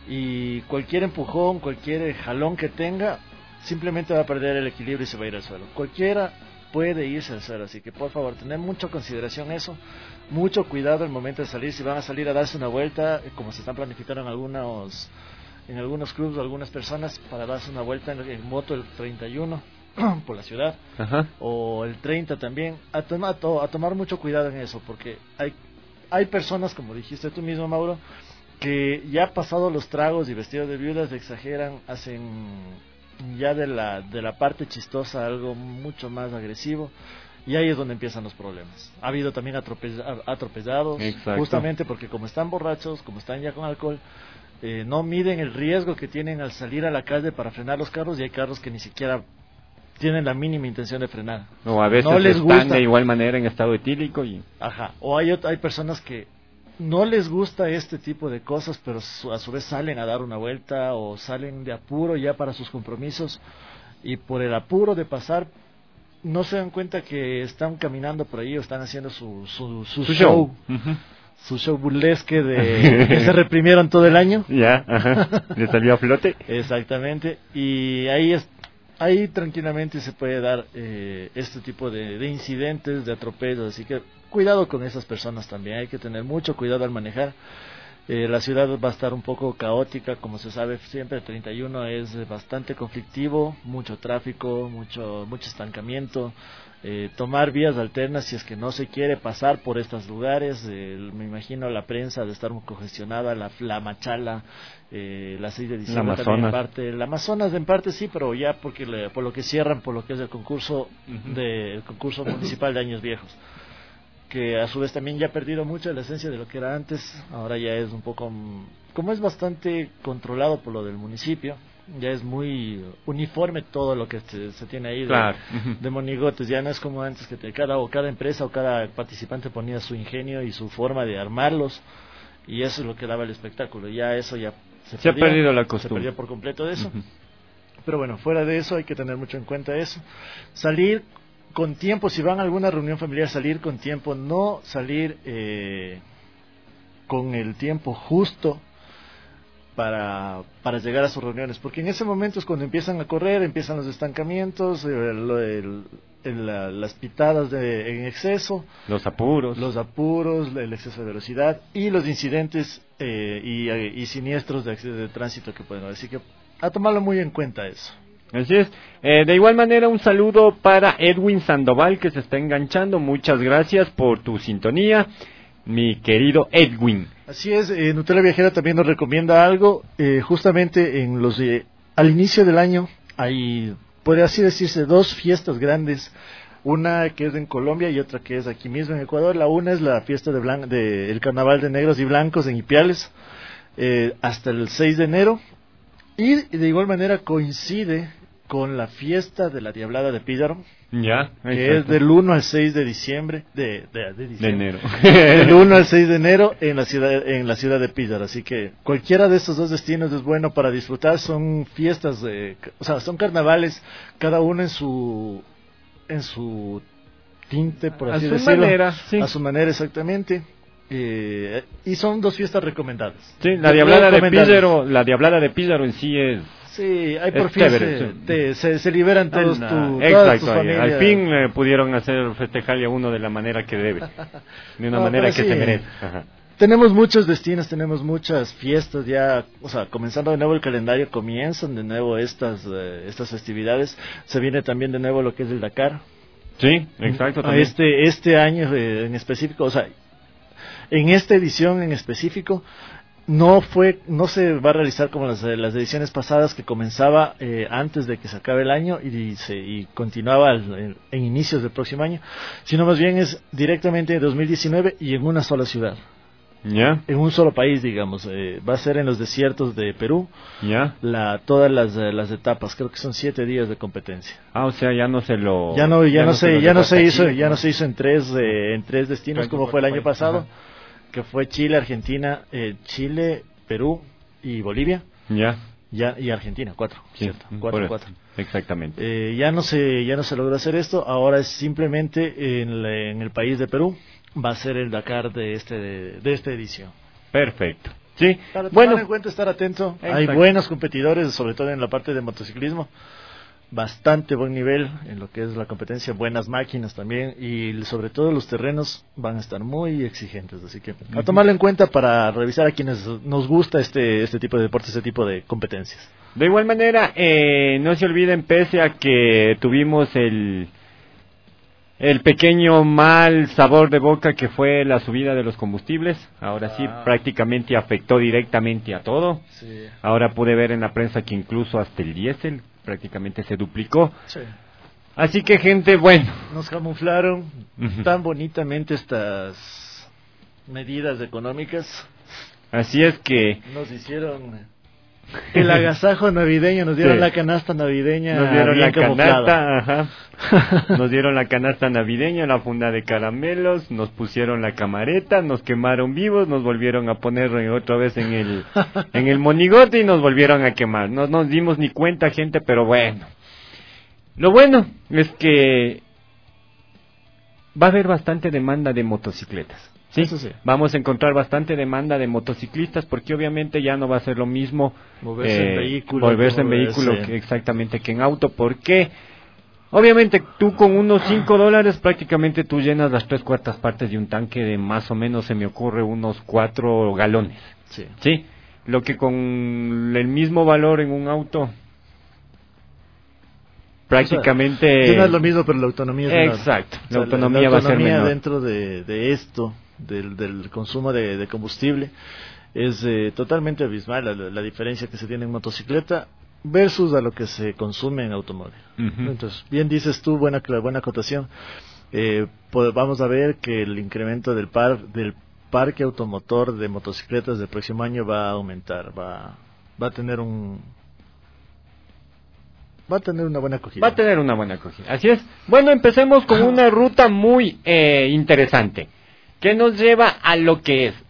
y cualquier empujón, cualquier jalón que tenga, simplemente va a perder el equilibrio y se va a ir al suelo. Cualquiera puede irse al suelo, así que por favor, tener mucha consideración eso, mucho cuidado al momento de salir. Si van a salir a darse una vuelta, eh, como se están planificando en algunos en algunos clubes, algunas personas, para darse una vuelta en, en moto el treinta y uno por la ciudad, Ajá. o el treinta también, a, toma- a, to- a tomar mucho cuidado en eso, porque hay hay personas, como dijiste tú mismo, Mauro, que ya pasado los tragos y vestidos de viudas exageran, hacen ya de la de la parte chistosa algo mucho más agresivo, y ahí es donde empiezan los problemas. Ha habido también atrope- a- atropellados, Exacto. justamente porque como están borrachos, como están ya con alcohol, eh, no miden el riesgo que tienen al salir a la calle para frenar los carros, y hay carros que ni siquiera tienen la mínima intención de frenar. O a veces no les están gusta. de igual manera en estado etílico y... Ajá. O hay ot- hay personas que no les gusta este tipo de cosas, pero su- a su vez salen a dar una vuelta o salen de apuro ya para sus compromisos, y por el apuro de pasar no se dan cuenta que están caminando por ahí o están haciendo su su, su, Su show, show. Ujú. su show burlesque de que se reprimieron todo el año. Ya, ajá. Le salió a flote. Exactamente, y ahí es ahí tranquilamente se puede dar eh, este tipo de, de incidentes, de atropellos, así que cuidado con esas personas también, hay que tener mucho cuidado al manejar. Eh, la ciudad va a estar un poco caótica, como se sabe siempre el treinta y uno es eh, bastante conflictivo, mucho tráfico, mucho mucho estancamiento, eh, tomar vías alternas si es que no se quiere pasar por estos lugares. Eh, me imagino la prensa de estar muy congestionada, la, la Machala, eh, la seis de diciembre La también en Amazonas. parte, la Amazonas en parte sí, pero ya porque le- por lo que cierran, por lo que es el concurso Ujú. de, el concurso municipal de años viejos, que a su vez también ya ha perdido mucho de la esencia de lo que era antes. Ahora ya es un poco, mm, como es bastante controlado por lo del municipio, ya es muy uniforme todo lo que se, se tiene ahí de, Claro. Ujú. de monigotes. Ya no es como antes que te- cada o cada empresa o cada participante ponía su ingenio y su forma de armarlos, y eso es lo que daba el espectáculo. Ya eso ya se, Se ha perdió, perdido la se costumbre. perdió por completo de eso. Ujú. Pero bueno, fuera de eso hay que tener mucho en cuenta eso. Salir con tiempo, si van a alguna reunión familiar, salir con tiempo, no salir eh, con el tiempo justo para, para llegar a sus reuniones, porque en ese momento es cuando empiezan a correr, empiezan los estancamientos, el, el, el, la, las pitadas de, en exceso, Los apuros. los apuros, el exceso de velocidad y los incidentes eh, y, y siniestros de, de tránsito que pueden haber. Así que a tomarlo muy en cuenta eso. Así es. Eh, de igual manera, un saludo para Edwin Sandoval, que se está enganchando. Muchas gracias por tu sintonía, mi querido Edwin. Así es, eh, Nutella Viajera también nos recomienda algo. Eh, justamente en los eh, al inicio del año hay, puede así decirse, dos fiestas grandes. Una que es en Colombia y otra que es aquí mismo en Ecuador. La una es la fiesta de, blan de el Carnaval de Negros y Blancos en Ipiales, eh, hasta el seis de enero. Y de igual manera coincide con la fiesta de la Diablada de Píllaro, Ya, que exacto. es del uno al seis de diciembre, de, de, de De diciembre, enero. del uno al seis de enero en la ciudad en la ciudad de Píllaro. Así que cualquiera de estos dos destinos es bueno para disfrutar. Son fiestas, de, o sea, son carnavales, cada uno en su en su tinte, por A así su decirlo, manera, sí. a su manera exactamente. Eh, y son dos fiestas recomendadas. Sí, la Diablada de Recomendables. Píllaro, la Diablada de Píllaro en sí es... Sí, ahí por Es fin chévere, se, sí. te- se, se liberan todos tu, Ah, todas tus exacto, ahí, familias. al fin eh, pudieron hacer festejarle a uno de la manera que debe, de una No, manera pero que sí. se merece. Ajá. Tenemos muchos destinos, tenemos muchas fiestas ya, o sea, comenzando de nuevo el calendario, comienzan de nuevo estas eh, estas festividades. Se viene también de nuevo lo que es el Dakar. Sí, exacto. A También. Este este año eh, en específico, o sea, en esta edición en específico no fue no se va a realizar como las, las ediciones pasadas, que comenzaba eh, antes de que se acabe el año y se y continuaba al- en, en inicios del próximo año, sino más bien es directamente en dos mil diecinueve y en una sola ciudad, Ya, en un solo país, digamos. Eh, va a ser en los desiertos de Perú, ya. la todas las, eh, las etapas. Creo que son siete días de competencia. Ah, o sea, ya no se lo... Ya no ya, no se lo ya no llevó se hasta hizo aquí, ya ¿no? no se hizo en tres eh, en tres destinos como fue el año pasado. Ajá. Que fue Chile, Argentina, eh, Chile, Perú y Bolivia, Ya, ya y Argentina, cuatro, sí. ¿cierto? por Cuatro, eso. cuatro. Exactamente. Eh, ya no se ya no se logró hacer esto. Ahora es simplemente en, la- en el país de Perú va a ser el Dakar de este de, de esta edición. Perfecto. Sí, Para tomar bueno, en cuenta, estar atento. Hay Exacto. buenos competidores, sobre todo en la parte de motociclismo. Bastante buen nivel en lo que es la competencia, buenas máquinas también, y sobre todo los terrenos van a estar muy exigentes, así que a tomarlo en cuenta para revisar a quienes nos gusta este este tipo de deportes, este tipo de competencias. de igual manera, eh, no se olviden, pese a que tuvimos el... el pequeño mal sabor de boca que fue la subida de los combustibles, ahora sí Ah. prácticamente afectó directamente a todo. Sí, Ahora pude ver en la prensa que incluso hasta el diésel prácticamente se duplicó. sí. Así que, gente, bueno, Nos camuflaron Ujú. tan bonitamente estas medidas económicas, así es que nos hicieron el agasajo navideño, nos dieron Sí. la canasta navideña, nos dieron bien la camuflada. canasta, ajá. Nos dieron la canasta navideña, la funda de caramelos, nos pusieron la camareta, nos quemaron vivos, nos volvieron a poner otra vez en el en el monigote y nos volvieron a quemar. No nos dimos ni cuenta, gente, pero bueno. Lo bueno es que va a haber bastante demanda de motocicletas. ¿Sí? Eso sí. Vamos a encontrar bastante demanda de motociclistas, porque obviamente ya no va a ser lo mismo Moverse en vehículo, moverse en moverse- vehículo que exactamente que en auto, porque obviamente tú con unos cinco dólares prácticamente tú llenas las tres cuartas partes de un tanque de más o menos, se me ocurre, unos cuatro galones. Sí. ¿Sí? Lo que con el mismo valor en un auto prácticamente... O sea, no es lo mismo, pero la autonomía es menor. Exacto, O sea, la autonomía va a ser autonomía menor. dentro de, de esto, del, del consumo de, de combustible, es eh, totalmente abismal la, la diferencia que se tiene en motocicleta versus a lo que se consume en automóvil. Ujú. Entonces, bien dices tú, buena buena acotación. Eh, pues vamos a ver que el incremento del par del parque automotor de motocicletas del próximo año va a aumentar, va va a tener un va a tener una buena acogida. Va a tener una buena acogida. Así es. Bueno, empecemos con una ruta muy eh, interesante, que nos lleva a lo que es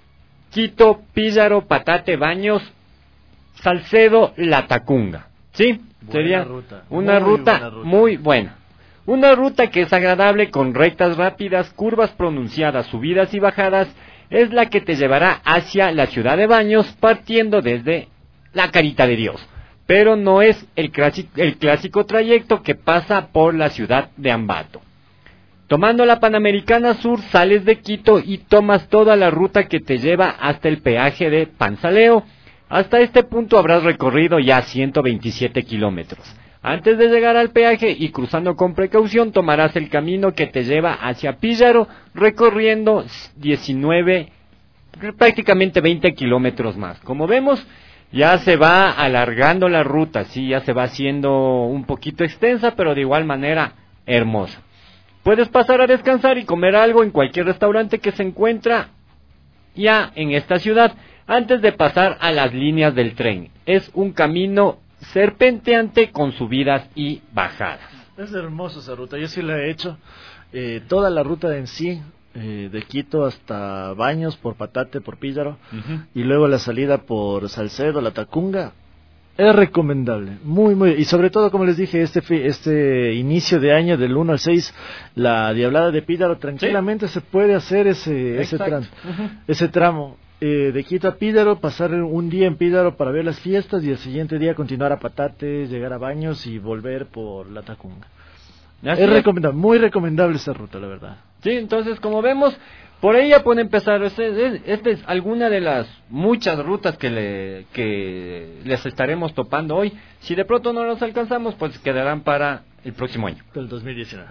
Quito, Píllaro, Patate, Baños, Salcedo, Latacunga. ¿Sí? Buena Sería ruta. una Muy ruta, buena ruta. muy buena. Una ruta que es agradable con rectas rápidas, curvas pronunciadas, subidas y bajadas, es la que te llevará hacia la ciudad de Baños partiendo desde la Carita de Dios. Pero no es el clásico, el clásico trayecto que pasa por la ciudad de Ambato. Tomando la Panamericana Sur, sales de Quito y tomas toda la ruta que te lleva hasta el peaje de Panzaleo. Hasta este punto habrás recorrido ya ciento veintisiete kilómetros. Antes de llegar al peaje y cruzando con precaución, tomarás el camino que te lleva hacia Píllaro, recorriendo diecinueve, prácticamente veinte kilómetros más. Como vemos, ya se va alargando la ruta, sí, ya se va haciendo un poquito extensa, pero de igual manera hermosa. Puedes pasar a descansar y comer algo en cualquier restaurante que se encuentra ya en esta ciudad, antes de pasar a las líneas del tren. Es un camino serpenteante con subidas y bajadas. Es hermosa esa ruta, yo sí la he hecho. Eh, toda la ruta en sí, eh, de Quito hasta Baños, por Patate, por Píllaro, Uh-huh. y luego la salida por Salcedo, Latacunga, es recomendable, muy, muy, y sobre todo, como les dije, este fi- este inicio de año del uno al seis, la Diablada de Píllaro, tranquilamente se puede hacer ese, ese, Exacto. tramo, Uh-huh. ese tramo. Eh, de Quito a Píllaro, pasar un día en Píllaro para ver las fiestas y el siguiente día continuar a Patate, llegar a Baños y volver por Latacunga. Así Es es. recomendable, muy recomendable esa ruta, la verdad. Sí, entonces como vemos, por ahí ya puede empezar. Esta es, este es alguna de las muchas rutas que, le, que les estaremos topando hoy. Si de pronto no los alcanzamos, pues quedarán para el próximo año. Del dos mil diecinueve.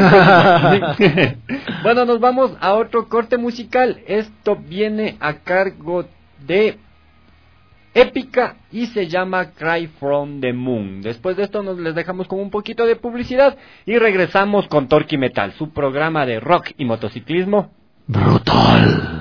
Bueno, nos vamos a otro corte musical. Esto viene a cargo de Épica y se llama Cry from the Moon. Después de esto nos les dejamos con un poquito de publicidad y regresamos con Torque y Metal, su programa de rock y motociclismo Brutal.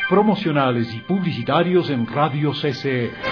promocionales y publicitarios en Radio C C E.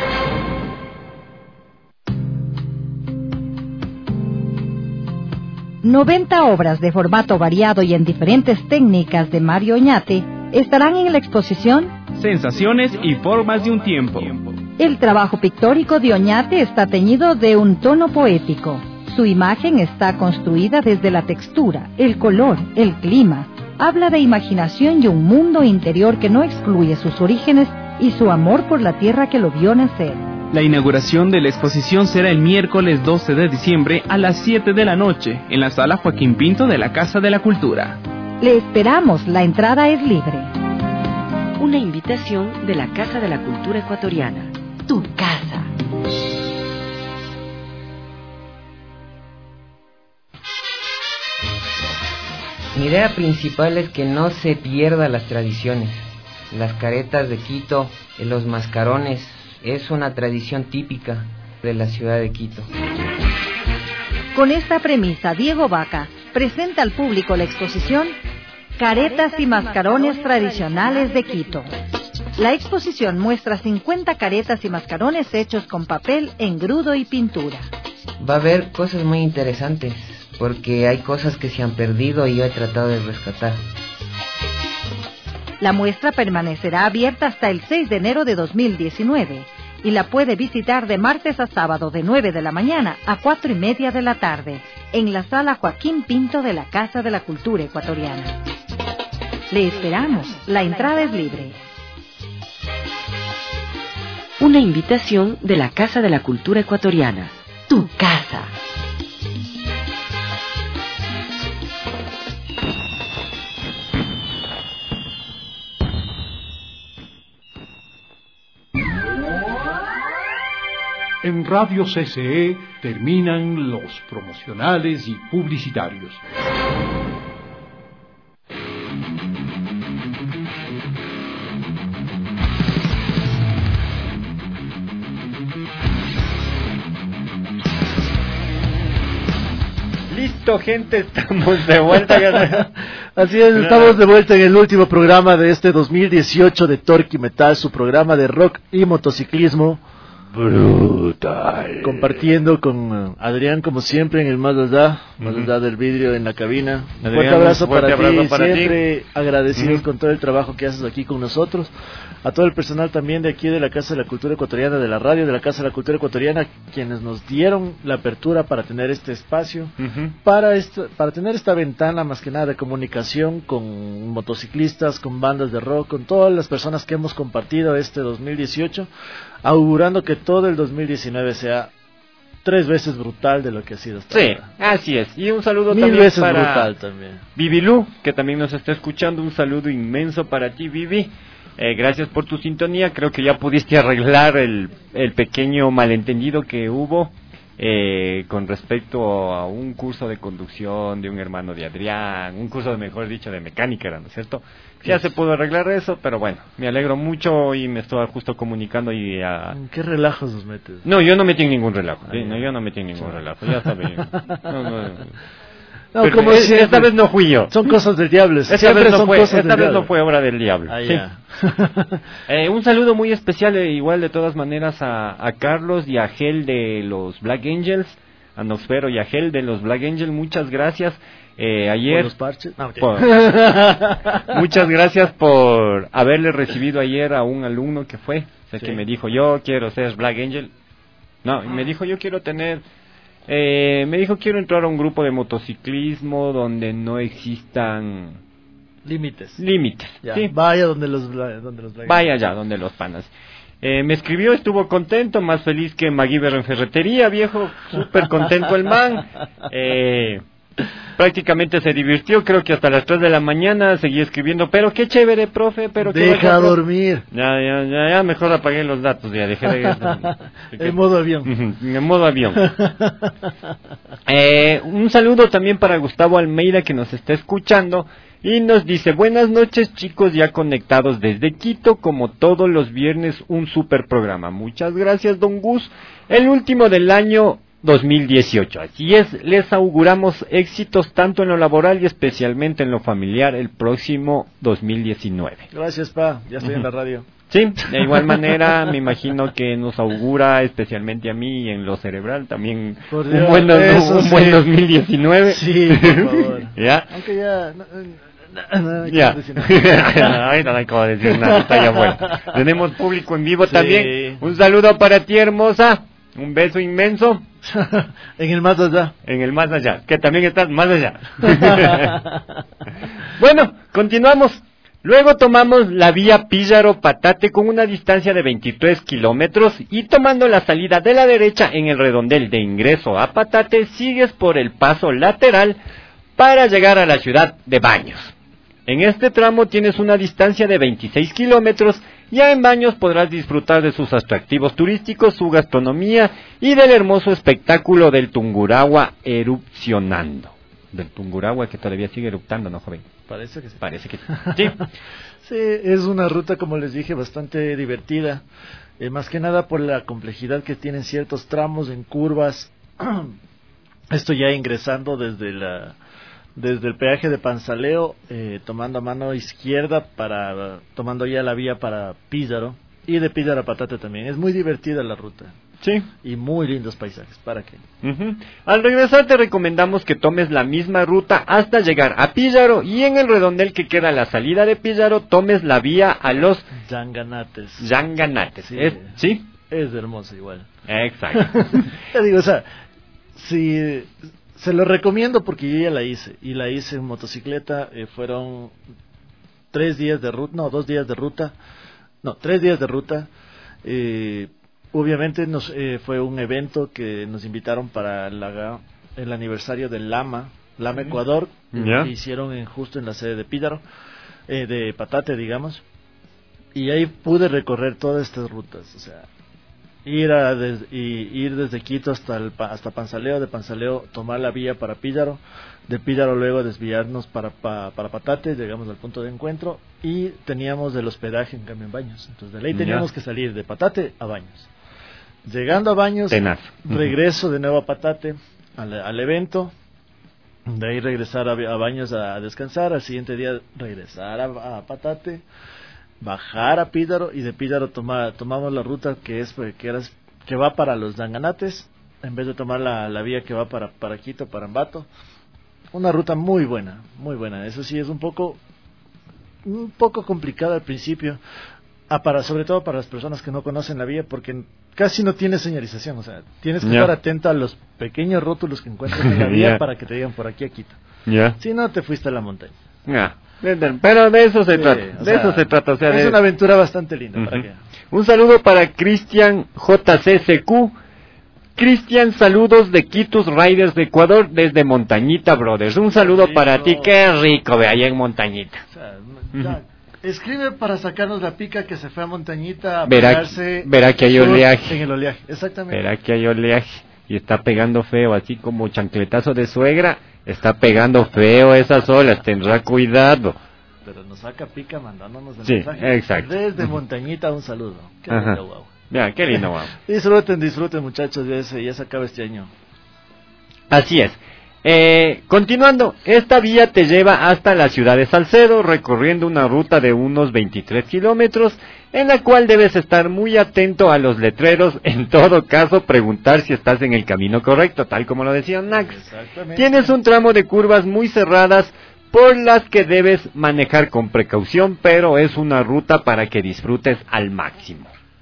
noventa obras de formato variado y en diferentes técnicas de Mario Oñate estarán en la exposición Sensaciones y formas de un tiempo. El trabajo pictórico de Oñate está teñido de un tono poético. Su imagen está construida desde la textura, el color, el clima. Habla de imaginación y un mundo interior que no excluye sus orígenes y su amor por la tierra que lo vio nacer. La inauguración de la exposición será el miércoles doce de diciembre a las siete de la noche en la sala Joaquín Pinto de la Casa de la Cultura. Le esperamos, la entrada es libre. Una invitación de la Casa de la Cultura Ecuatoriana. Tu casa. Mi idea principal es que no se pierdan las tradiciones. Las caretas de Quito, los mascarones, es una tradición típica de la ciudad de Quito. Con esta premisa, Diego Vaca presenta al público la exposición Caretas y mascarones tradicionales de Quito. La exposición muestra cincuenta caretas y mascarones hechos con papel, engrudo y pintura. Va a haber cosas muy interesantes, porque hay cosas que se han perdido y yo he tratado de rescatar. La muestra permanecerá abierta hasta el seis de enero de dos mil diecinueve y la puede visitar de martes a sábado de nueve de la mañana a cuatro y media de la tarde en la sala Joaquín Pinto de la Casa de la Cultura Ecuatoriana. Le esperamos, la entrada es libre. Una invitación de la Casa de la Cultura Ecuatoriana. Tu casa. En Radio C C E terminan los promocionales y publicitarios. Listo, gente, estamos de vuelta. Así es, estamos de vuelta en el último programa de este dos mil dieciocho de Torque Metal, su programa de rock y motociclismo. Brutal. Compartiendo con uh, Adrián, como siempre, en el más allá, más allá uh-huh. del vidrio en la cabina. Un Adrián, fuerte abrazo, un fuerte para, abrazo ti, para siempre ti. agradecidos uh-huh. con todo el trabajo que haces aquí con nosotros. A todo el personal también de aquí de la Casa de la Cultura Ecuatoriana, de la radio de la Casa de la Cultura Ecuatoriana, quienes nos dieron la apertura para tener este espacio, uh-huh. para, esto, para tener esta ventana más que nada de comunicación con motociclistas, con bandas de rock, con todas las personas que hemos compartido este dos mil dieciocho, augurando que todo el dos mil diecinueve sea tres veces brutal de lo que ha sido hasta sí, ahora. Así es. Y un saludo Mil también veces para brutal también. Vivilú, que también nos está escuchando. Un saludo inmenso para ti, Vivi. Eh, gracias por tu sintonía. Creo que ya pudiste arreglar el, el pequeño malentendido que hubo eh, con respecto a un curso de conducción de un hermano de Adrián, un curso, de, mejor dicho, de mecánica, ¿no es cierto? Ya se pudo arreglar eso, pero bueno, me alegro mucho y me estoy justo comunicando y a... ¿En qué relajos nos metes? No, yo no metí en ningún relajo, ¿sí? Ay, no, yo no metí en ningún sí. relajo, ya está bien. No, no, no, pero como es, siempre, esta vez no fui yo. Son cosas del diablo. Esta Siempre vez no son fue, cosas esta del vez diablo. no fue obra del diablo. Ah, sí. eh, un saludo muy especial, eh, igual de todas maneras, a, a Carlos y a Gel de los Black Angels, a Noxfero y a Gel de los Black Angels, muchas gracias. Eh, ayer, ¿Por los parches? No, por, muchas gracias por haberle recibido ayer a un alumno que fue, o sea, sí. que me dijo, yo quiero ser Black Angel. No, me dijo, yo quiero tener... Eh, me dijo, quiero entrar a un grupo de motociclismo donde no existan límites. Límites. ¿Sí? Vaya donde los, donde los Vaya allá, donde los panas. Eh, me escribió, estuvo contento, más feliz que MacGyver en ferretería, viejo, súper contento el man. Eh, prácticamente se divirtió, creo que hasta las tres de la mañana seguía escribiendo, pero qué chévere, profe, pero qué deja bacán, dormir. Ya, ya, ya, ya, mejor apagué los datos, ya dejé de... En modo avión. En modo avión. eh, un saludo también para Gustavo Almeida, que nos está escuchando, y nos dice, buenas noches chicos, ya conectados desde Quito, como todos los viernes, un super programa. Muchas gracias, don Gus. El último del año dos mil dieciocho. Así es, les auguramos éxitos tanto en lo laboral y especialmente en lo familiar el próximo dos mil diecinueve. Gracias, pa, ya estoy uh-huh. en la radio. Sí, de igual manera me imagino que nos augura especialmente a mí y en lo cerebral también Dios, un, buen, un sí. buen dos mil diecinueve. Sí, por favor. ¿Ya? Aunque ya... No, no, no, ya. Ay, no hay como decir nada, está ya bueno. Tenemos público en vivo sí. también. Un saludo para ti, hermosa. Un beso inmenso. En el más allá. En el más allá, que también estás más allá. Bueno, continuamos. Luego tomamos la vía Píllaro-Patate con una distancia de veintitrés kilómetros y tomando la salida de la derecha en el redondel de ingreso a Patate, sigues por el paso lateral para llegar a la ciudad de Baños. En este tramo tienes una distancia de veintiséis kilómetros. Ya en Baños podrás disfrutar de sus atractivos turísticos, su gastronomía y del hermoso espectáculo del Tungurahua erupcionando. Del Tungurahua que todavía sigue eruptando, ¿no, joven? Parece que sí. Parece que sí. Sí, es una ruta, como les dije, bastante divertida. Eh, más que nada por la complejidad que tienen ciertos tramos en curvas. Esto ya ingresando desde la... desde el peaje de Panzaleo, eh, tomando a mano izquierda, para tomando ya la vía para Píllaro, y de Píllaro a Patate también. Es muy divertida la ruta. Sí. Y muy lindos paisajes, ¿para qué? Uh-huh. Al regresar te recomendamos que tomes la misma ruta hasta llegar a Píllaro, y en el redondel que queda a la salida de Píllaro, tomes la vía a los... Yanganates. Yanganates. Sí. ¿Es? ¿Sí? Es hermoso igual. Exacto. Te digo, o sea, si... Se lo recomiendo porque yo ya la hice, y la hice en motocicleta, eh, fueron tres días de ruta, no, dos días de ruta, no, tres días de ruta, eh, obviamente nos eh, fue un evento que nos invitaron para la, el aniversario del Lama, Lama Ecuador, yeah. que hicieron en, justo en la sede de Píllaro, eh, de Patate, digamos, y ahí pude recorrer todas estas rutas, o sea... Ir, a des, y, ir desde Quito hasta el, hasta Panzaleo, de Panzaleo tomar la vía para Píllaro, de Píllaro luego desviarnos para, para, para Patate, llegamos al punto de encuentro y teníamos el hospedaje en cambio en Baños, entonces de ley teníamos ya. que salir de Patate a Baños. Llegando a Baños, Tenaz. regreso de nuevo a Patate, al, al evento, de ahí regresar a, a Baños a, a descansar, al siguiente día regresar a, a Patate, bajar a Píllaro y de Píllaro toma, tomamos la ruta que es que, era, que va para los Yanganates en vez de tomar la, la vía que va para, para Quito, para Ambato. Una ruta muy buena, muy buena. Eso sí es un poco un poco complicada al principio, ah, para sobre todo para las personas que no conocen la vía, porque casi no tiene señalización, o sea, tienes que yeah. estar atento a los pequeños rótulos que encuentras en la vía yeah. para que te digan por aquí a Quito. Yeah. Si no, te fuiste a la montaña. Yeah. Pero de eso se sí, trata, de sea, eso se trata. O sea, es de... una aventura bastante linda. Uh-huh. ¿Para qué? Un saludo para Cristian J C C Q. Cristian, saludos de Quitus Riders de Ecuador desde Montañita Brothers. Un saludo rico. Para ti, qué rico, ve allá en Montañita. O sea, ya, uh-huh. Escribe para sacarnos la pica que se fue a Montañita a verá, pegarse. Verá que hay oleaje. En el oleaje, exactamente. Verá que hay oleaje y está pegando feo, así como chancletazo de suegra. Está pegando feo esas olas, tendrá cuidado. Pero nos saca pica mandándonos el sí, mensaje. Exacto. Desde Montañita un saludo. Qué Ajá. lindo, guau. Ya, qué lindo, guau. Disfruten, disfruten, muchachos, ya se, ya se acaba este año. Así es. Eh, continuando, esta vía te lleva hasta la ciudad de Salcedo, recorriendo una ruta de unos veintitrés kilómetros, en la cual debes estar muy atento a los letreros, en todo caso preguntar si estás en el camino correcto, tal como lo decía Nax. Tienes un tramo de curvas muy cerradas, por las que debes manejar con precaución, pero es una ruta para que disfrutes al máximo.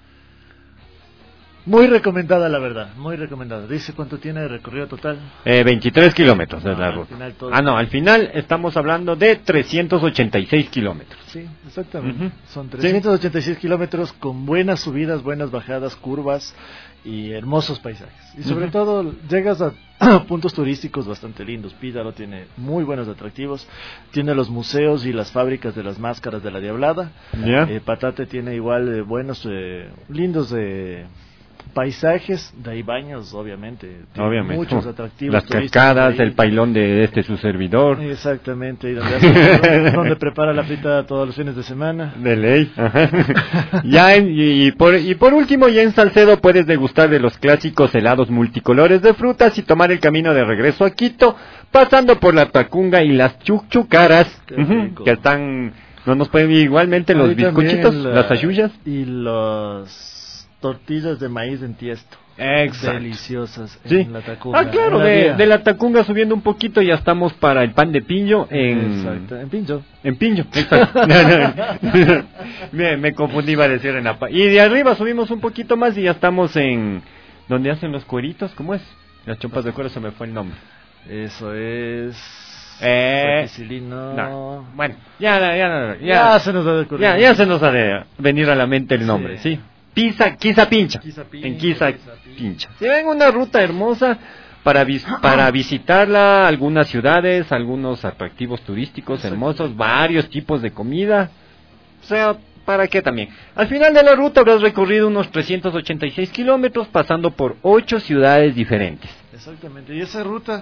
Muy recomendada, la verdad, muy recomendada. Dice cuánto tiene de recorrido total. Eh, veintitrés kilómetros no, es la ruta. Todo... Ah, no, al final estamos hablando de trescientos ochenta y seis kilómetros. Sí, exactamente. Uh-huh. Son trescientos ochenta y seis sí. kilómetros con buenas subidas, buenas bajadas, curvas y hermosos paisajes. Y sobre uh-huh. todo llegas a puntos turísticos bastante lindos. Píllaro tiene muy buenos atractivos. Tiene los museos y las fábricas de las máscaras de la Diablada. Yeah. Eh, Patate tiene igual eh, buenos, eh, lindos... Eh, Paisajes, de ahí baños, obviamente. Tiene Obviamente. muchos Uh, atractivos. Las cascadas, el pailón de este su servidor. Exactamente, y donde, hace, donde prepara la fritada todos los fines de semana. De ley. Ajá. Ya en, y, y, por, y por último, ya en Salcedo puedes degustar de los clásicos helados multicolores de frutas y tomar el camino de regreso a Quito, pasando por la Tacunga y las chuchucaras, uh-huh, que están, no nos pueden igualmente los Ahí bizcochitos, la, las ayuyas y los tortillas de maíz en Tiesto. Exacto. Deliciosas sí. en la Tacunga. Ah, claro, de, de la Tacunga subiendo un poquito ya estamos para el pan de Pinjo en... Exacto, en Pinjo. En Pinjo, exacto. No, no. me, me confundí, iba a decir en la... Y de arriba subimos un poquito más y ya estamos en... donde hacen los cueritos, ¿cómo es? Las chompas de cuero, se me fue el nombre. Eso es... Eh... No. no. Bueno, ya, ya, ya, ya, ya se nos ha de ocurrir. Ya, ya se nos ha de venir a la mente el nombre, sí. ¿sí? Pisa, Quizá Pincha, Quizá Pincha, en Quizá Quizá Pincha. Si ven una ruta hermosa para vis para visitarla, algunas ciudades, algunos atractivos turísticos hermosos, varios tipos de comida, o sea, ¿para qué también? Al final de la ruta habrás recorrido unos trescientos ochenta y seis kilómetros, pasando por ocho ciudades diferentes. Exactamente, y esa ruta,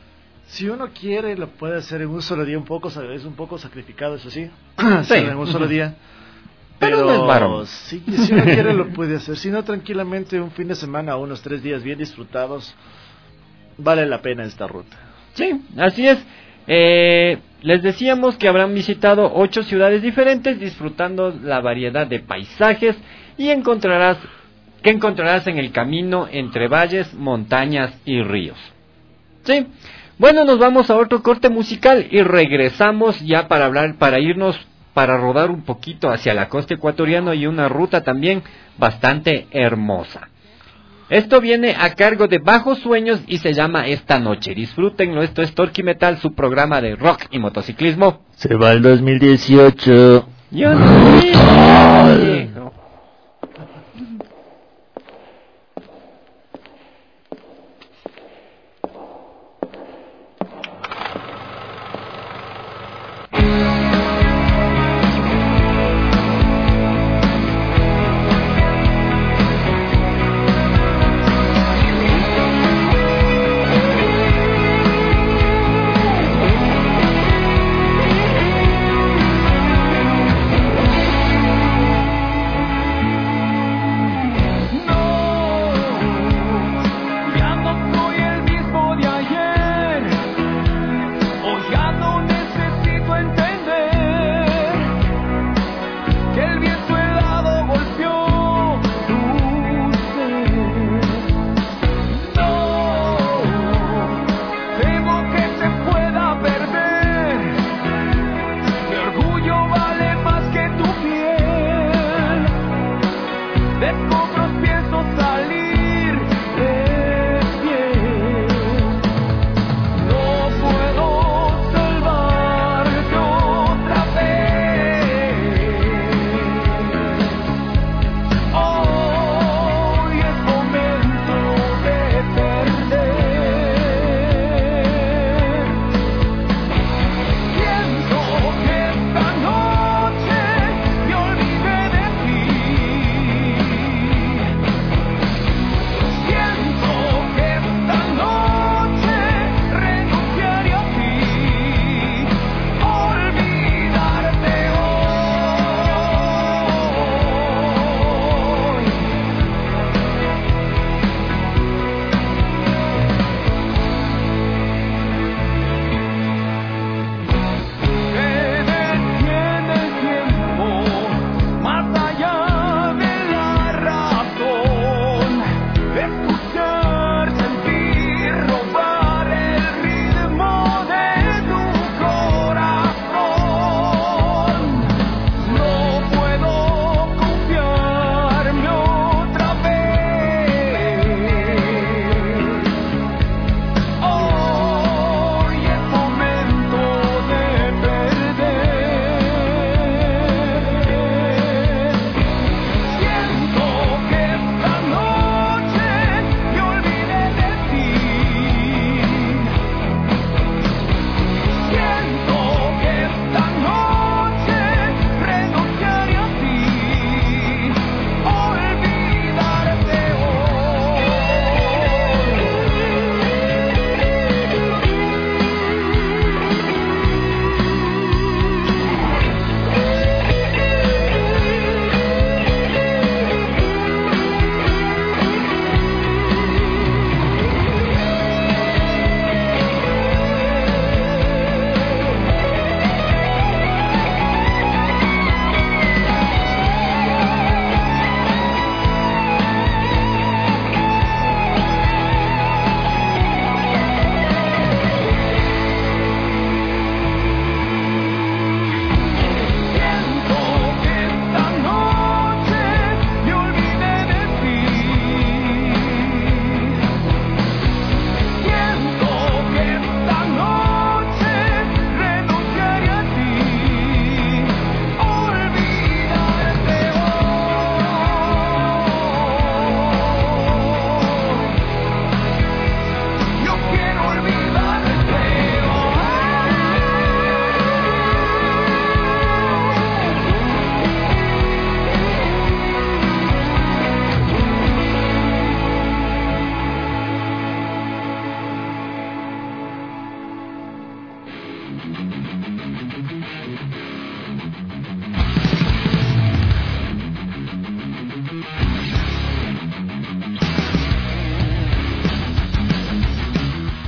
si uno quiere, lo puede hacer en un solo día, un poco, es un poco sacrificado, eso sí, sí. en un solo día. Pero, Pero no es varón. Si, si uno quiere lo puede hacer, si no tranquilamente un fin de semana o unos tres días bien disfrutados, vale la pena esta ruta. Sí, así es. Eh, les decíamos que habrán visitado ocho ciudades diferentes, disfrutando la variedad de paisajes y encontrarás que encontrarás en el camino entre valles, montañas y ríos. Sí. Bueno, nos vamos a otro corte musical y regresamos ya para hablar, para irnos para rodar un poquito hacia la costa ecuatoriana y una ruta también bastante hermosa. Esto viene a cargo de Bajos Sueños y se llama Esta Noche. Disfrútenlo, esto es Torque Metal, su programa de rock y motociclismo. Se va el dos mil dieciocho. Yo no sé.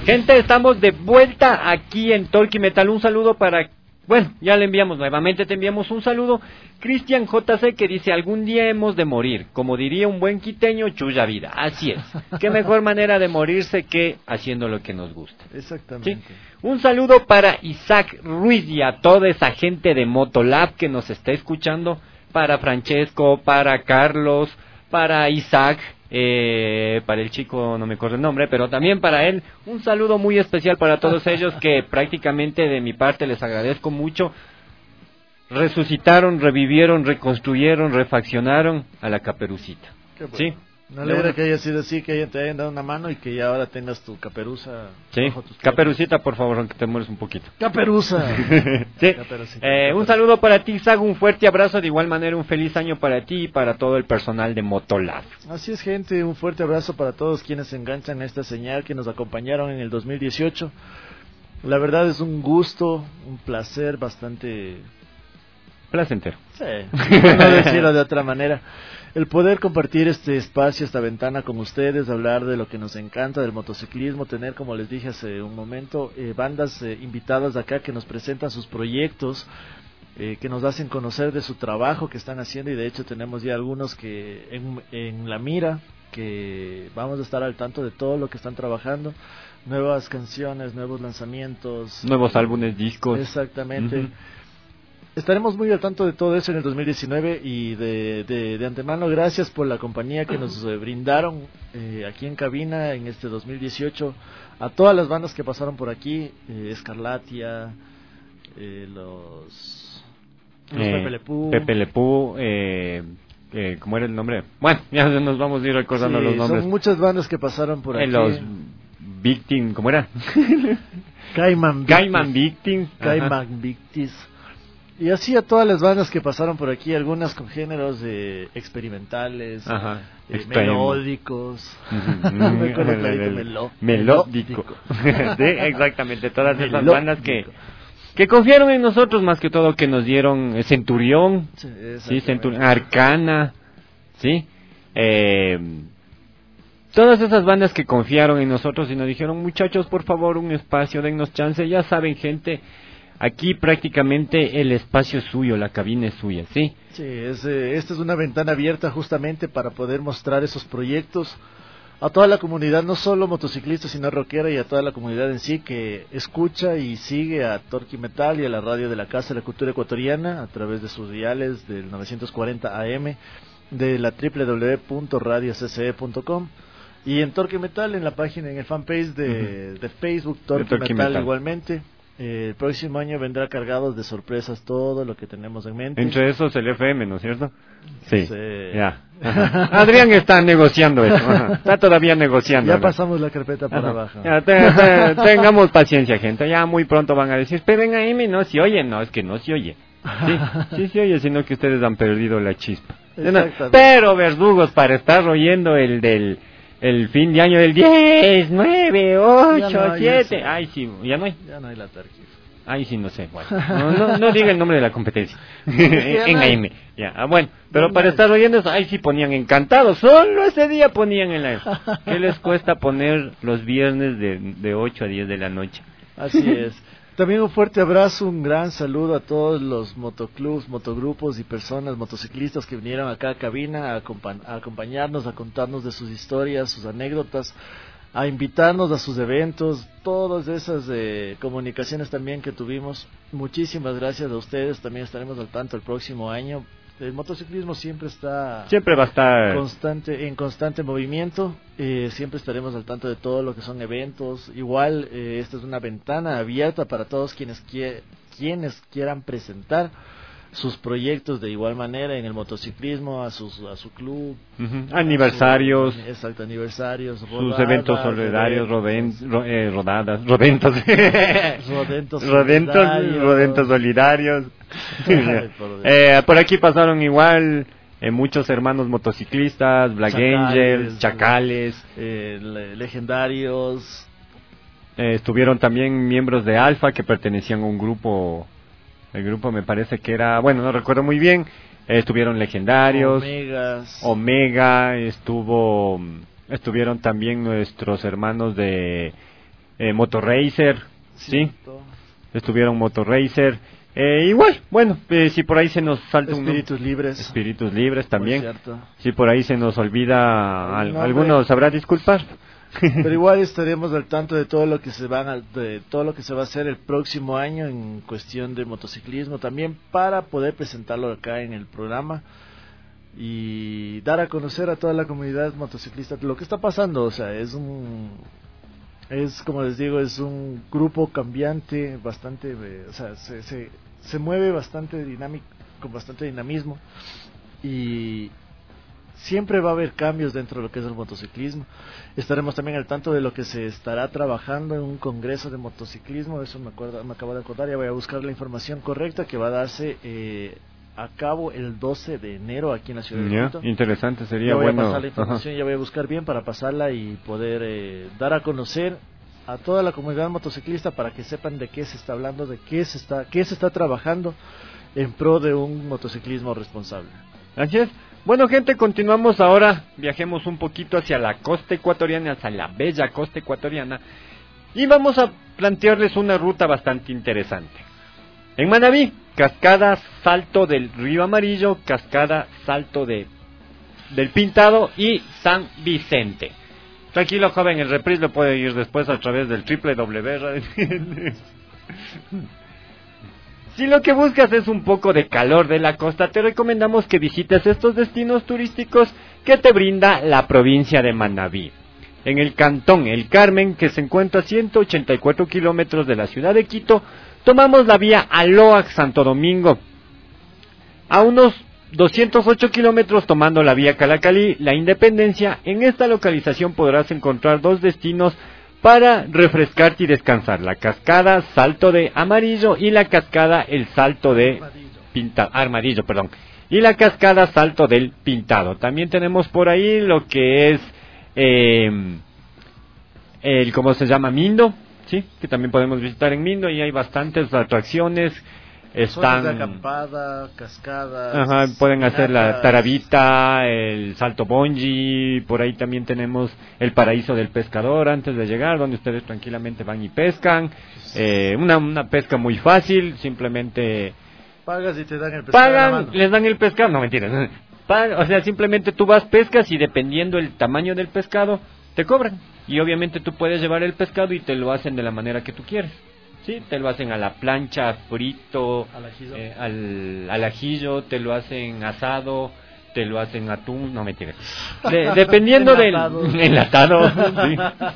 Gente, estamos de vuelta aquí en Talkie Metal. Un saludo para... Bueno, ya le enviamos nuevamente, te enviamos un saludo. Cristian J C que dice, algún día hemos de morir. Como diría un buen quiteño, chulla vida. Así es. Qué mejor manera de morirse que haciendo lo que nos gusta. Exactamente. ¿Sí? Un saludo para Isaac Ruiz y a toda esa gente de Motolab que nos está escuchando. Para Francesco, para Carlos, para Isaac, eh, para el chico, no me acuerdo el nombre, pero también para él, un saludo muy especial para todos ellos que prácticamente de mi parte les agradezco mucho. Resucitaron, revivieron, reconstruyeron, refaccionaron a la Caperucita. Qué bueno. ¿Sí? Me alegra que haya sido así, que te hayan dado una mano y que ya ahora tengas tu caperuza. Sí, Caperucita, por favor, aunque te mueres un poquito. Caperuza. Sí. Caperucita, Eh, un saludo para ti, Sago, un fuerte abrazo, de igual manera un feliz año para ti y para todo el personal de Motolab. Así es, gente, un fuerte abrazo para todos quienes se enganchan a esta señal, que nos acompañaron en el dos mil dieciocho. La verdad es un gusto, un placer bastante... Placentero. Sí, no decirlo de otra manera. El poder compartir este espacio, esta ventana con ustedes, hablar de lo que nos encanta del motociclismo, tener, como les dije hace un momento, eh, bandas eh, invitadas de acá que nos presentan sus proyectos, eh, que nos hacen conocer de su trabajo que están haciendo, y de hecho tenemos ya algunos que en, en la mira, que vamos a estar al tanto de todo lo que están trabajando, nuevas canciones, nuevos lanzamientos, nuevos álbumes, discos. Exactamente. Uh-huh. Estaremos muy al tanto de todo eso en el dos mil diecinueve y de, de, de antemano gracias por la compañía que nos eh, brindaron eh, aquí en cabina en este dos mil dieciocho, a todas las bandas que pasaron por aquí, eh, Escarlatia, eh, los, los eh, Pepe Le Pew, Pepe Le Pew, eh, eh, ¿cómo era el nombre? Bueno, ya nos vamos a ir recordando sí, los nombres. Son muchas bandas que pasaron por eh, aquí. Los Victim, ¿cómo era? Cayman Cayman Victim. Cayman Victis. Y así a todas las bandas que pasaron por aquí, algunas con géneros eh, experimentales, Ajá, eh, melódicos. Uh-huh. Me acuerdo clarito, meló, melódico. Sí, exactamente, todas esas melódico. Bandas que que confiaron en nosotros, más que todo, que nos dieron eh, Centurión, sí, sí Centurión, Arcana, sí, eh, todas esas bandas que confiaron en nosotros y nos dijeron, muchachos, por favor, un espacio, dennos chance. Ya saben, gente, aquí prácticamente el espacio es suyo, la cabina es suya, ¿sí? Sí, es, eh, esta es una ventana abierta justamente para poder mostrar esos proyectos a toda la comunidad, no solo motociclistas, sino rockera, y a toda la comunidad en sí que escucha y sigue a Talkie Metal y a la radio de la Casa de la Cultura Ecuatoriana a través de sus diales del novecientos cuarenta A M, de la doble u doble u doble u punto radio c c e punto com, y en Talkie Metal, en la página, en el fanpage de, uh-huh. de Facebook, Talkie Metal, Metal igualmente. Eh, el próximo año vendrá cargado de sorpresas todo lo que tenemos en mente. Entre esos el F M, ¿no es cierto? Sí. sí. Ya. Adrián está negociando eso. Ajá. Está todavía negociando. Ya ¿no? pasamos la carpeta por Ajá. abajo. Ya, te, te, tengamos paciencia, gente. Ya muy pronto van a decir, esperen a M, no se oye. No, es que no se oye. Sí, sí se oye, sino que ustedes han perdido la chispa. Pero, verdugos, para estar oyendo el del... el fin de año del diez, nueve, ocho, siete. Ay, sí, ya no hay. Ya no hay la tarjeta. Ay, sí, no sé. Bueno, no, no, no diga el nombre de la competencia. En A M. Ya, ah, bueno, pero no, para no estar oyendo eso, ay, sí ponían encantados. Solo ese día ponían en la A M. ¿Qué les cuesta poner los viernes de, de ocho a diez de la noche? Así es. También un fuerte abrazo, un gran saludo a todos los motoclubs, motogrupos y personas, motociclistas que vinieron acá a cabina a, acompa- a acompañarnos, a contarnos de sus historias, sus anécdotas, a invitarnos a sus eventos, todas esas eh, comunicaciones también que tuvimos. Muchísimas gracias a ustedes, también estaremos al tanto el próximo año. El motociclismo siempre está siempre va a estar constante en constante movimiento, eh, siempre estaremos al tanto de todo lo que son eventos. Igual eh, esta es una ventana abierta para todos quienes quie- quienes quieran presentar sus proyectos de igual manera en el motociclismo, a sus a su club, uh-huh. aniversarios, su, exacto, aniversarios, sus rodadas, eventos solidarios, roden, ro, eh, rodadas, rodentos, rodentos, rodentos, solidarios. rodentos solidarios. Ay, por, eh, por aquí pasaron igual eh, muchos hermanos motociclistas, Black Chacales, Angels, Chacales, eh, le, legendarios. Eh, estuvieron también miembros de Alfa que pertenecían a un grupo. El grupo me parece que era, bueno, no recuerdo muy bien, eh, estuvieron legendarios, Omegas. Omega, estuvo, estuvieron también nuestros hermanos de eh, Motorracer, ¿sí? Cierto. Estuvieron Motorracer. Eh, igual, bueno, eh, si por ahí se nos salta un... Espíritus libres. Espíritus libres también. Muy cierto. Si por ahí se nos olvida, al, No, alguno sabrá disculpar. Pero igual estaremos al tanto de todo lo que se van a, de todo lo que se va a hacer el próximo año en cuestión de motociclismo también, para poder presentarlo acá en el programa y dar a conocer a toda la comunidad motociclista lo que está pasando. O sea, es un es como les digo, es un grupo cambiante bastante, eh, o sea, se, se se mueve bastante dinámico, con bastante dinamismo, y siempre va a haber cambios dentro de lo que es el motociclismo. Estaremos también al tanto de lo que se estará trabajando en un congreso de motociclismo. Eso me acuerdo, me acabo de acordar. Ya voy a buscar la información correcta, que va a darse eh, a cabo el doce de enero aquí en la ciudad de Ya, Quito. interesante, sería Ya voy bueno. a pasar la información, ya voy a buscar bien para pasarla y poder eh, dar a conocer a toda la comunidad motociclista, para que sepan de qué se está hablando, de qué se está, qué se está trabajando en pro de un motociclismo responsable. Así es. Bueno, gente, continuamos ahora. Viajemos un poquito hacia la costa ecuatoriana, hacia la bella costa ecuatoriana, y vamos a plantearles una ruta bastante interesante. En Manabí, cascada Salto del Río Amarillo, cascada Salto de del Pintado y San Vicente. Tranquilo, joven, el reprise lo puede ir después a través del doble u doble u doble u. Si lo que buscas es un poco de calor de la costa, te recomendamos que visites estos destinos turísticos que te brinda la provincia de Manabí. En el cantón El Carmen, que se encuentra a ciento ochenta y cuatro kilómetros de la ciudad de Quito, tomamos la vía Aloac-Santo Domingo. A unos doscientos ocho kilómetros tomando la vía Calacalí, La Independencia. En esta localización podrás encontrar dos destinos para refrescarte y descansar: la cascada Salto de Amarillo y la cascada El Salto de Pintado, Armadillo, perdón, y la cascada Salto del Pintado. También tenemos por ahí lo que es eh, el, ¿cómo se llama? Mindo, sí, que también podemos visitar en Mindo, y hay bastantes atracciones. Están zonas de acampada, cascadas. Ajá, pueden hacer la caminatas. tarabita, el salto bungee. Por ahí también tenemos el paraíso del pescador antes de llegar, donde ustedes tranquilamente van y pescan. Eh, una, una pesca muy fácil, simplemente Pagas y te dan el pescado. pagan, a la mano. les dan el pescado, no mentiras. Pa- o sea, simplemente tú vas, pescas, y dependiendo el tamaño del pescado, te cobran. Y obviamente tú puedes llevar el pescado y te lo hacen de la manera que tú quieres. Sí, te lo hacen a la plancha, frito, Al ajillo. eh, al, al ajillo, te lo hacen asado, te lo hacen atún, no mentiras. De, dependiendo del Enlatado. enlatado. Sí.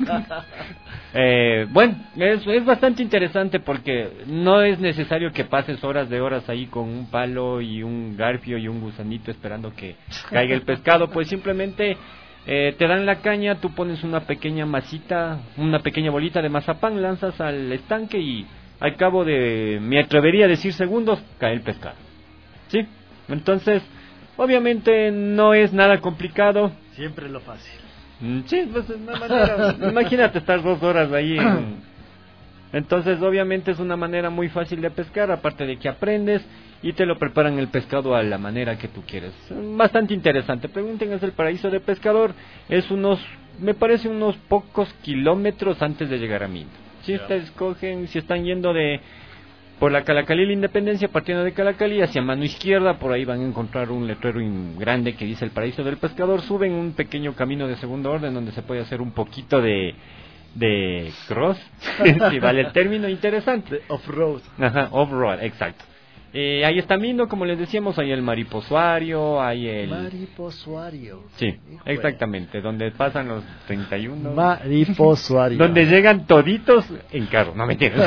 Eh, bueno, es, es bastante interesante, porque no es necesario que pases horas de horas ahí con un palo y un garfio y un gusanito esperando que caiga el pescado. Pues simplemente Eh, te dan la caña, tú pones una pequeña masita, una pequeña bolita de mazapán, lanzas al estanque y al cabo de, me atrevería a decir, segundos, cae el pescado. ¿Sí? Entonces, obviamente no es nada complicado. Siempre lo fácil. Mm, Sí, pues es una manera, imagínate estar dos horas ahí en... Entonces, obviamente es una manera muy fácil de pescar, aparte de que aprendes y te lo preparan el pescado a la manera que tú quieres. Bastante interesante. Pregunten, es el paraíso de pescador. Es unos, me parece unos pocos kilómetros antes de llegar a Mindo. Si Ya. ustedes cogen, si están yendo de por la Calacalí, La Independencia, partiendo de Calacalí hacia mano izquierda, por ahí van a encontrar un letrero in- grande que dice el paraíso del pescador. Suben un pequeño camino de segundo orden donde se puede hacer un poquito de de cross, si vale el término, interesante. De off-road. Ajá, off-road, exacto. Eh, ahí está Mindo, como les decíamos, hay el mariposuario, hay el... Mariposuario. Sí, Híjole. exactamente, donde pasan los treinta y uno... Mariposuario. donde llegan toditos en carro, no mentiras.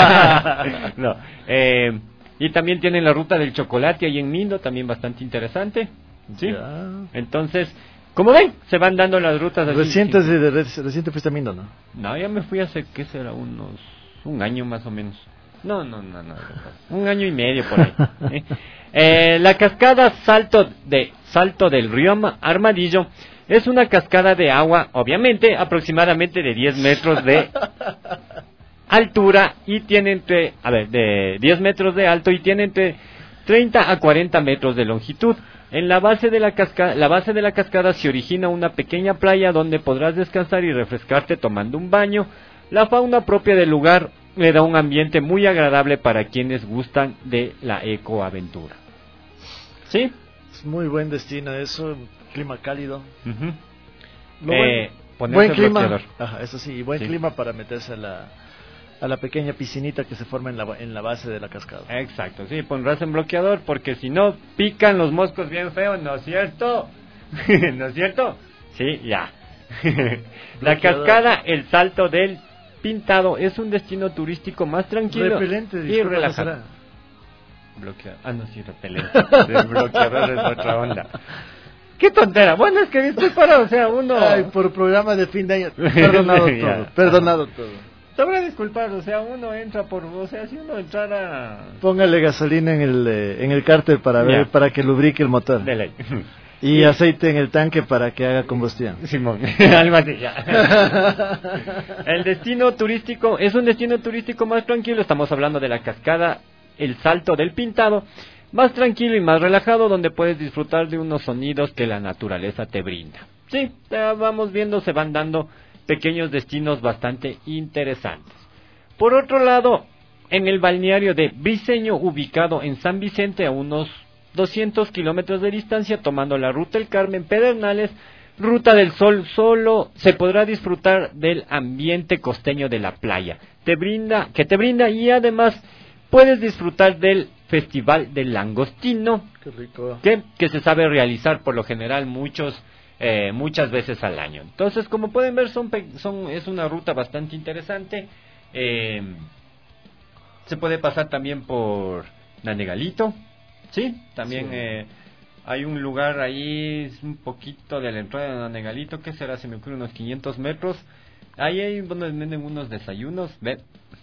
No, eh, y también tienen la ruta del chocolate ahí en Mindo, también bastante interesante. Sí. Ya. Entonces, como ven, se van dando las rutas así. Reciente, de, de, reciente fuiste a Mindo, ¿no? No, ya me fui hace, ¿qué será? Unos... un año más o menos. No, no, no, no. Un año y medio por ahí. ¿eh? Eh, la cascada Salto de Salto del Río Armadillo es una cascada de agua, obviamente, aproximadamente de diez metros de altura y tiene entre, a ver, de diez metros de alto y tiene entre treinta a cuarenta metros de longitud. En la base de la cascada, la base de la cascada se origina una pequeña playa donde podrás descansar y refrescarte tomando un baño. La fauna propia del lugar le da un ambiente muy agradable para quienes gustan de la ecoaventura. ¿Sí? Es muy buen destino eso, clima cálido. Uh-huh. Lo eh, buen, buen clima. Bloqueador. Ajá, eso sí, buen sí. clima para meterse a la, a la pequeña piscinita que se forma en la, en la base de la cascada. Exacto, sí, pondrás en bloqueador porque si no pican los moscos bien feos, ¿no es cierto? ¿No es cierto? Sí, ya. La cascada, el salto del Pintado es un destino turístico más tranquilo repelente, y relajado. Bloqueador. Ah, no, sí, repelente. El bloqueador es otra onda. ¡Qué tontera! Bueno, es que disculpa, o sea, uno... Ay, por programa de fin de año, perdonado todo, perdonado todo. Sabrá disculpar, o sea, uno entra por... O sea, si uno entrara... Póngale gasolina en el eh, en el cárter para ver, para que lubrique el motor. De ley. Y sí. aceite en el tanque para que haga combustión. Simón, algo así ya. El destino turístico es un destino turístico más tranquilo. Estamos hablando de la cascada, el Salto del Pintado. Más tranquilo y más relajado, donde puedes disfrutar de unos sonidos que la naturaleza te brinda. Sí, vamos viendo, se van dando pequeños destinos bastante interesantes. Por otro lado, en el balneario de Briceño, ubicado en San Vicente, a unos doscientos kilómetros de distancia, tomando la ruta El Carmen Pedernales, Ruta del Sol, solo se podrá disfrutar del ambiente costeño de la playa, te brinda, que te brinda, y además puedes disfrutar del Festival del Langostino, Qué rico. Que, que se sabe realizar por lo general muchos eh, muchas veces al año. Entonces, como pueden ver, son, son es una ruta bastante interesante. Eh, se puede pasar también por Nanegalito. Sí, también sí. Eh, hay un lugar ahí, un poquito de la entrada de Nanegalito, que será, se me ocurre, unos quinientos metros. Ahí hay donde venden unos desayunos, ¿ve?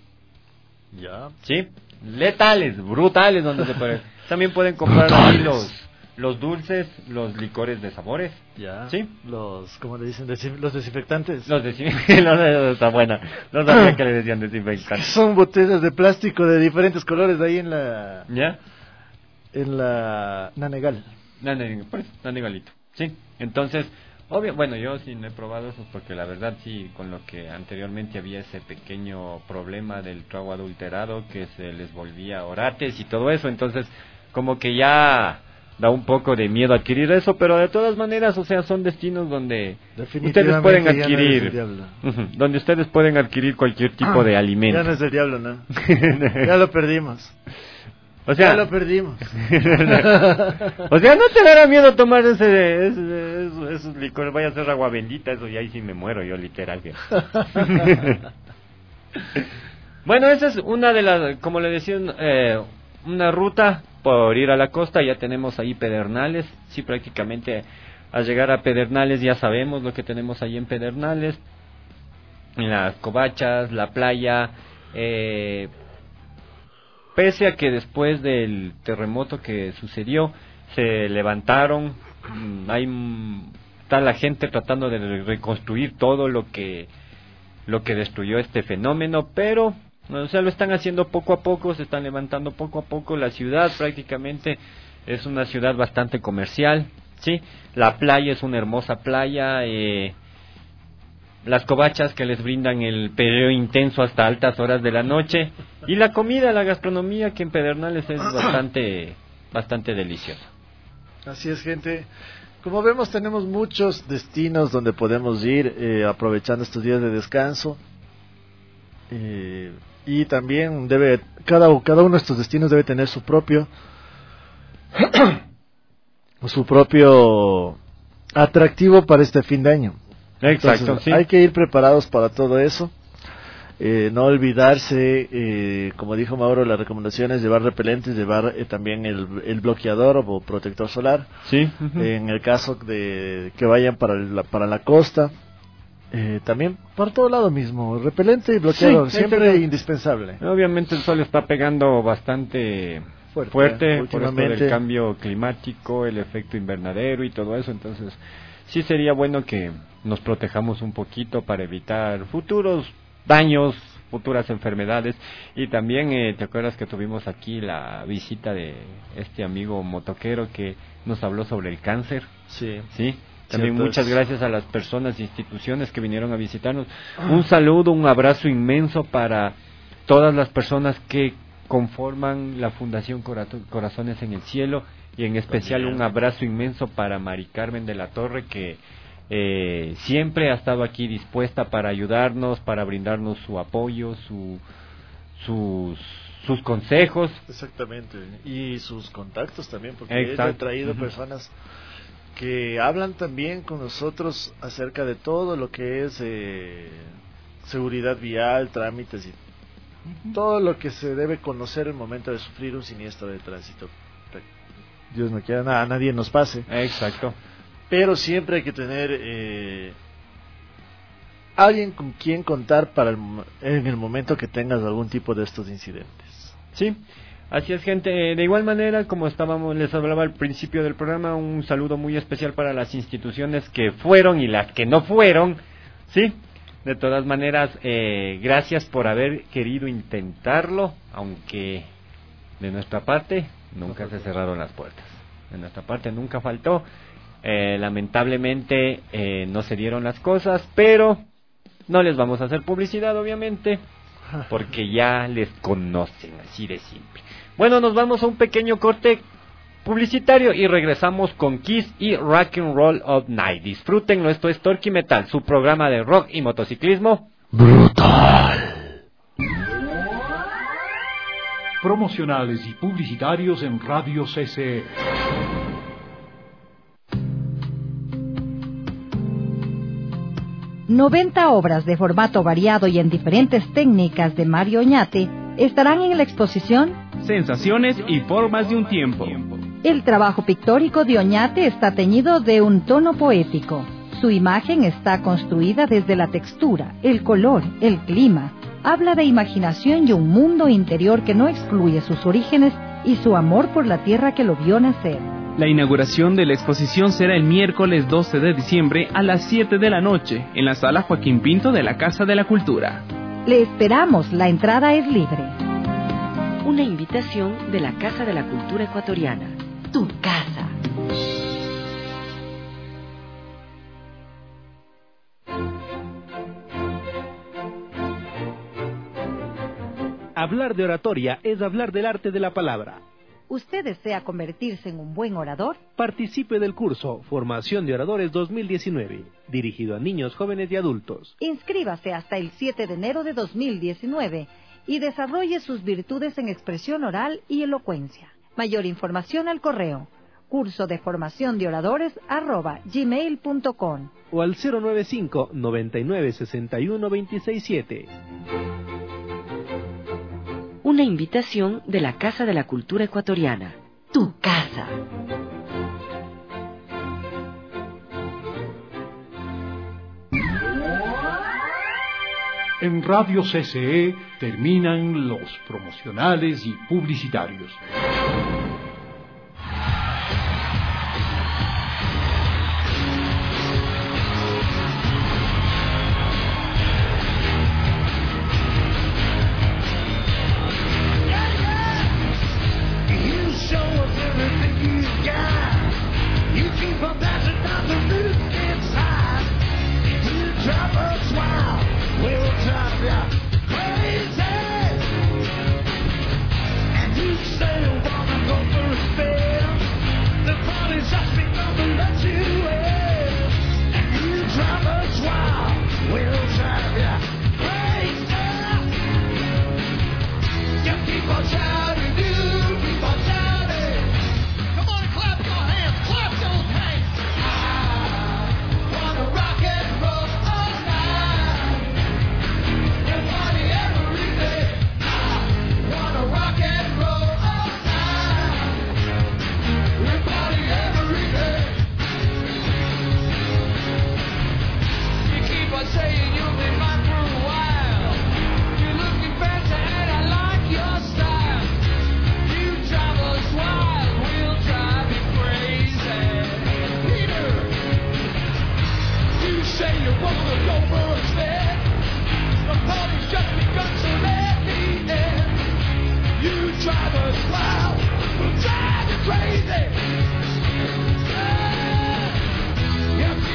Ya. Sí, letales, brutales, donde se puede. También pueden comprar ahí los, los dulces, los licores de sabores. Ya. Sí. Los, ¿cómo le dicen? Desinf- los desinfectantes. Los desinfectantes, está buena. No sabía que le decían desinfectantes. Son botellas de plástico de diferentes colores ahí en la... ¿Ya? En la Nanegal. Nanegal, pues, Nanegalito. Sí, entonces, obvio, bueno, yo sí no he probado eso porque la verdad sí, con lo que anteriormente había ese pequeño problema del trago adulterado que se les volvía orates y todo eso, entonces como que ya da un poco de miedo adquirir eso, pero de todas maneras, o sea, son destinos donde ustedes pueden adquirir, no uh-huh, donde ustedes pueden adquirir cualquier tipo ah, de alimento. Ya no es del diablo, ¿no? Ya lo perdimos. O sea, ya lo perdimos. O sea, no te dará miedo tomar ese, ese esos, esos licores, vaya a ser agua bendita, eso, y ahí sí me muero yo, literal. Bueno, esa es una de las, como le decía, eh, una ruta por ir a la costa. Ya tenemos ahí Pedernales, sí, prácticamente al llegar a Pedernales ya sabemos lo que tenemos ahí en Pedernales, en las covachas, la playa, eh... pese a que después del terremoto que sucedió se levantaron, hay está la gente tratando de reconstruir todo lo que lo que destruyó este fenómeno, pero o sea, lo están haciendo poco a poco, se están levantando poco a poco. La ciudad prácticamente es una ciudad bastante comercial, sí, la playa es una hermosa playa, eh, las covachas que les brindan el periodo intenso hasta altas horas de la noche, y la comida, la gastronomía, que en Pedernales es bastante bastante deliciosa. Así es, gente. Como vemos, tenemos muchos destinos donde podemos ir eh, aprovechando estos días de descanso, eh, y también debe cada cada uno de estos destinos debe tener su propio su propio atractivo para este fin de año. Exacto. Entonces, sí. Hay que ir preparados para todo eso. Eh, no olvidarse, eh, como dijo Mauro, las recomendaciones: llevar repelentes, llevar eh, también el, el bloqueador o protector solar. Sí. Uh-huh. eh, en el caso de que vayan para la, para la costa, eh, también por todo lado mismo, repelente y bloqueador, sí, siempre es indispensable. Obviamente el sol está pegando bastante fuerte, fuerte por esto del cambio climático, el efecto invernadero y todo eso, entonces sí sería bueno que nos protejamos un poquito para evitar futuros daños, futuras enfermedades. Y también, eh, ¿te acuerdas que tuvimos aquí la visita de este amigo motoquero que nos habló sobre el cáncer? Sí. Sí. También Cierto muchas es. gracias a las personas e instituciones que vinieron a visitarnos. Un saludo, un abrazo inmenso para todas las personas que conforman la Fundación Corato- Corazones en el Cielo, y en especial También. un abrazo inmenso para Mari Carmen de la Torre, que eh, siempre ha estado aquí dispuesta para ayudarnos, para brindarnos su apoyo, su, sus, sus consejos. Exactamente, y sus contactos también, porque Exacto. ella ha traído Ujú. personas que hablan también con nosotros acerca de todo lo que es eh, seguridad vial, trámites y todo lo que se debe conocer al momento de sufrir un siniestro de tránsito. Dios no quiera nada, a nadie nos pase, Exacto. pero siempre hay que tener eh, alguien con quien contar para el mo- en el momento que tengas algún tipo de estos incidentes. Sí, así es, gente. De igual manera, como estábamos, les hablaba al principio del programa, un saludo muy especial para las instituciones que fueron y las que no fueron, ¿sí? De todas maneras, eh, gracias por haber querido intentarlo, aunque de nuestra parte nunca se cerraron las puertas. De nuestra parte nunca faltó. Eh, lamentablemente eh, no se dieron las cosas, pero no les vamos a hacer publicidad, obviamente, porque ya les conocen, así de simple. Bueno, nos vamos a un pequeño corte publicitario y regresamos con Kiss y Rock and Roll of Night. Disfrútenlo, esto es Torque Metal, su programa de rock y motociclismo brutal. Promocionales y publicitarios en Radio C C E. noventa obras de formato variado y en diferentes técnicas de Mario Oñate estarán en la exposición Sensaciones y formas de un tiempo. El trabajo pictórico de Oñate está teñido de un tono poético. Su imagen está construida desde la textura, el color, el clima. Habla de imaginación y un mundo interior que no excluye sus orígenes y su amor por la tierra que lo vio nacer. La inauguración de la exposición será el miércoles doce de diciembre a las siete de la noche en la sala Joaquín Pinto de la Casa de la Cultura. Le esperamos, la entrada es libre. Una invitación de la Casa de la Cultura Ecuatoriana. Tu casa. Hablar de oratoria es hablar del arte de la palabra. ¿Usted desea convertirse en un buen orador? Participe del curso Formación de Oradores dos mil diecinueve, dirigido a niños, jóvenes y adultos. Inscríbase hasta el siete de enero de dos mil diecinueve y desarrolle sus virtudes en expresión oral y elocuencia. Mayor información al correo curso de formación de oradores arroba gmail punto com o al cero nueve cinco, noventa y nueve, sesenta y uno, veintiséis siete. Una invitación de la Casa de la Cultura Ecuatoriana. Tu casa. En Radio C C E terminan los promocionales y publicitarios. Crazy! Yeah.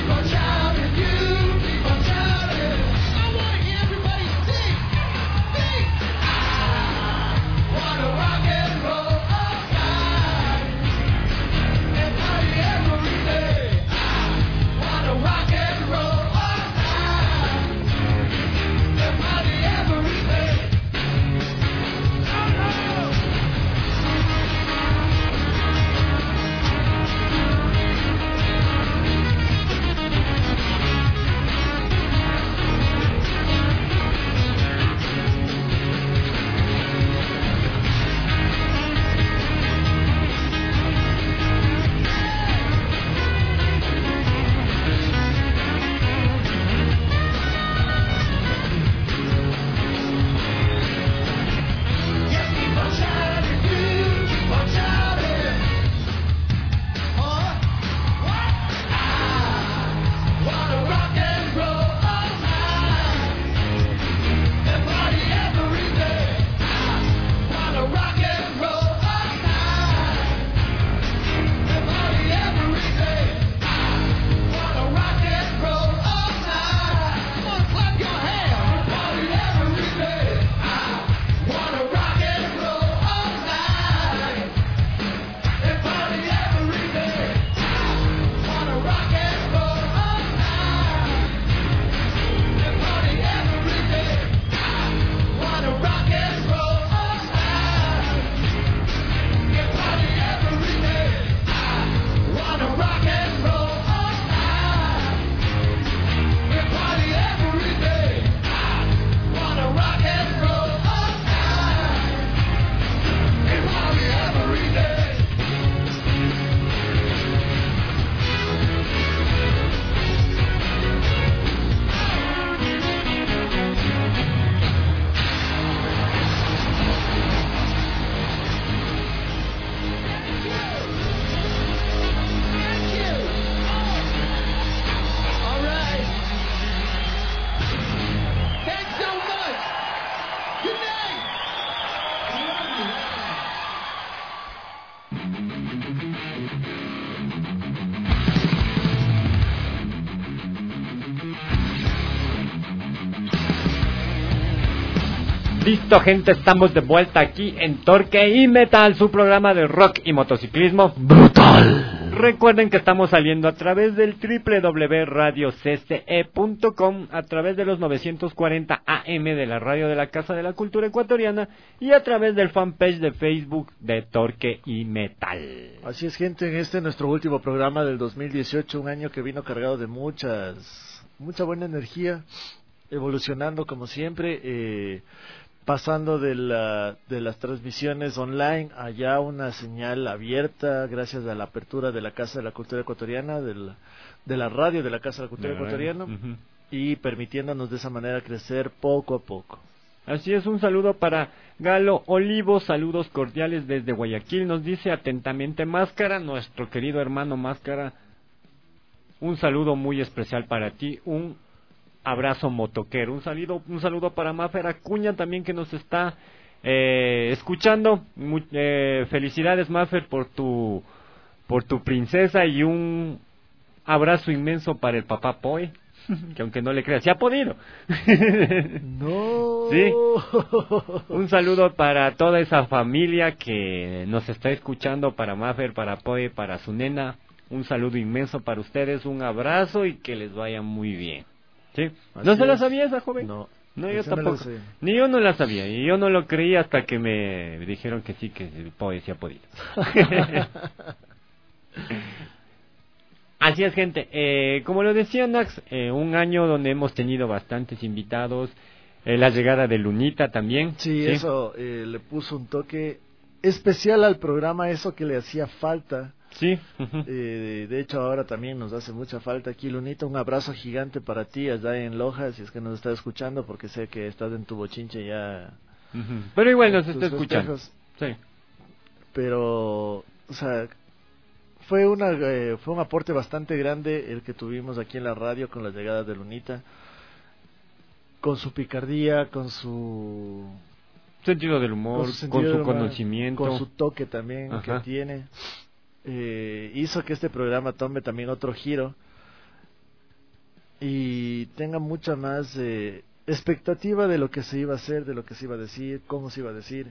Listo, gente, estamos de vuelta aquí en Torque y Metal, su programa de rock y motociclismo brutal. Recuerden que estamos saliendo a través del doble u doble u doble u punto radio c c e punto com, a través de los novecientos cuarenta A M de la radio de la Casa de la Cultura Ecuatoriana y a través del fanpage de Facebook de Torque y Metal. Así es, gente, en este nuestro último programa del dos mil dieciocho, un año que vino cargado de muchas, mucha buena energía, evolucionando como siempre, eh, pasando de, la, de las transmisiones online a ya una señal abierta gracias a la apertura de la Casa de la Cultura Ecuatoriana, de la, de la radio de la Casa de la Cultura Ecuatoriana, uh-huh. y permitiéndonos de esa manera crecer poco a poco. Así es, un saludo para Galo Olivo, saludos cordiales desde Guayaquil, nos dice atentamente Máscara, nuestro querido hermano Máscara, un saludo muy especial para ti, un abrazo motoquero, un saludo, un saludo para Mafer Acuña también que nos está eh, escuchando, Muy, eh, felicidades Mafer por tu por tu princesa y un abrazo inmenso para el papá Poe, que aunque no le creas, sí ha podido. No. Sí. Un saludo para toda esa familia que nos está escuchando, para Mafer, para Poe, para su nena, un saludo inmenso para ustedes, un abrazo y que les vaya muy bien. Sí. ¿No Así se la es. sabía esa joven? No. No, yo Esa no tampoco. Ni yo no la sabía. Y yo no lo creí hasta que me dijeron que sí, que el Poe sí ha podido. Así es, gente. Eh, como lo decía Nax, eh, un año donde hemos tenido bastantes invitados. Eh, la llegada de Lunita también. Sí, ¿sí? eso eh, le puso un toque especial al programa, eso que le hacía falta. Sí. eh, de hecho ahora también nos hace mucha falta aquí, Lunita, un abrazo gigante para ti allá en Loja, si es que nos está escuchando, porque sé que estás en tu bochinche ya. Uh-huh. Pero igual nos está festejos. escuchando. Sí. Pero, o sea, fue una eh, fue un aporte bastante grande el que tuvimos aquí en la radio con la llegada de Lunita, con su picardía, con su sentido del humor, con su, con su conocimiento, con su toque también. Ajá. que tiene. Eh, hizo que este programa tome también otro giro y tenga mucha más eh, expectativa de lo que se iba a hacer, de lo que se iba a decir, cómo se iba a decir,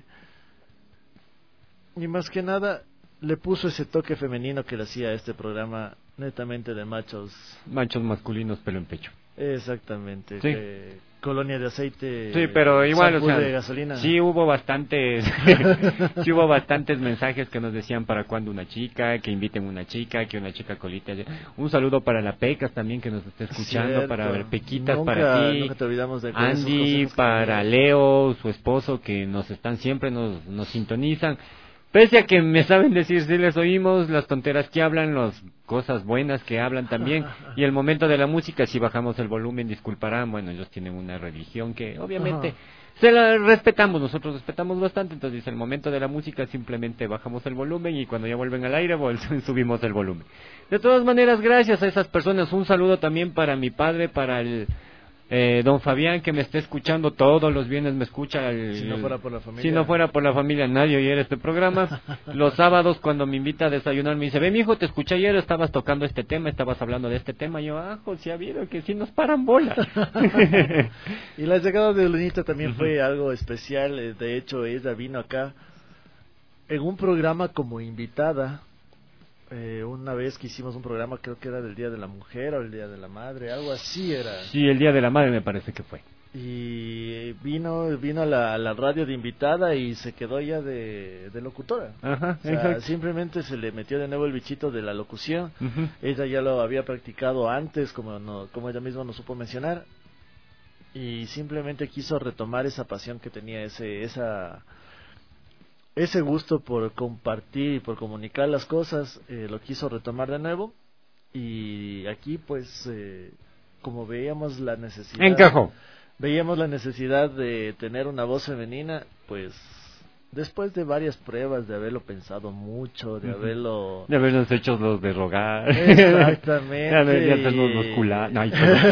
y más que nada le puso ese toque femenino que le hacía a este programa netamente de machos machos masculinos, pelo en pecho. Exactamente. Sí. Que, colonia de aceite. Sí, pero igual, o sea, de gasolina. Sí hubo bastantes, sí hubo bastantes mensajes que nos decían para cuándo una chica, que inviten una chica, que una chica colita. Un saludo para la Pecas también que nos está escuchando, Cierto. para ver Pequitas, Nunca, para ti, nunca te olvidamos de Andy, para Leo, su esposo, que nos están siempre, nos, nos sintonizan. Pese a que me saben decir, sí les oímos, las tonteras que hablan, las cosas buenas que hablan también, y el momento de la música, si bajamos el volumen, disculparán, bueno, ellos tienen una religión que obviamente Ajá. se la respetamos, nosotros respetamos bastante, entonces el momento de la música simplemente bajamos el volumen y cuando ya vuelven al aire subimos el volumen. De todas maneras, gracias a esas personas, un saludo también para mi padre, para el... Eh, don Fabián, que me está escuchando todos los viernes, me escucha el, si no fuera por la familia si no fuera por la familia nadie oyera este programa. Los sábados cuando me invita a desayunar me dice, ve mijo, te escuché ayer, estabas tocando este tema, estabas hablando de este tema. Y yo, ah, sí ha habido que sí nos paran bola. Y la llegada de Lunita también uh-huh. fue algo especial. De hecho, ella vino acá en un programa como invitada. Eh, una vez que hicimos un programa, creo que era del Día de la Mujer o el Día de la Madre, algo así era. Sí, el Día de la Madre me parece que fue. Y vino vino a la, a la radio de invitada y se quedó ya de, de locutora. Ajá, o sea, exacto. Simplemente se le metió de nuevo el bichito de la locución. Uh-huh. Ella ya lo había practicado antes, como, no, como ella misma nos supo mencionar. Y simplemente quiso retomar esa pasión que tenía, ese esa... ese gusto por compartir y por comunicar las cosas, eh, lo quiso retomar de nuevo. Y aquí pues eh, como veíamos la necesidad, encajó, veíamos la necesidad de tener una voz femenina, pues después de varias pruebas, de haberlo pensado mucho, de uh-huh. haberlo... De habernos hecho los de rogar. Exactamente. De haber ya hacernos los culas. No,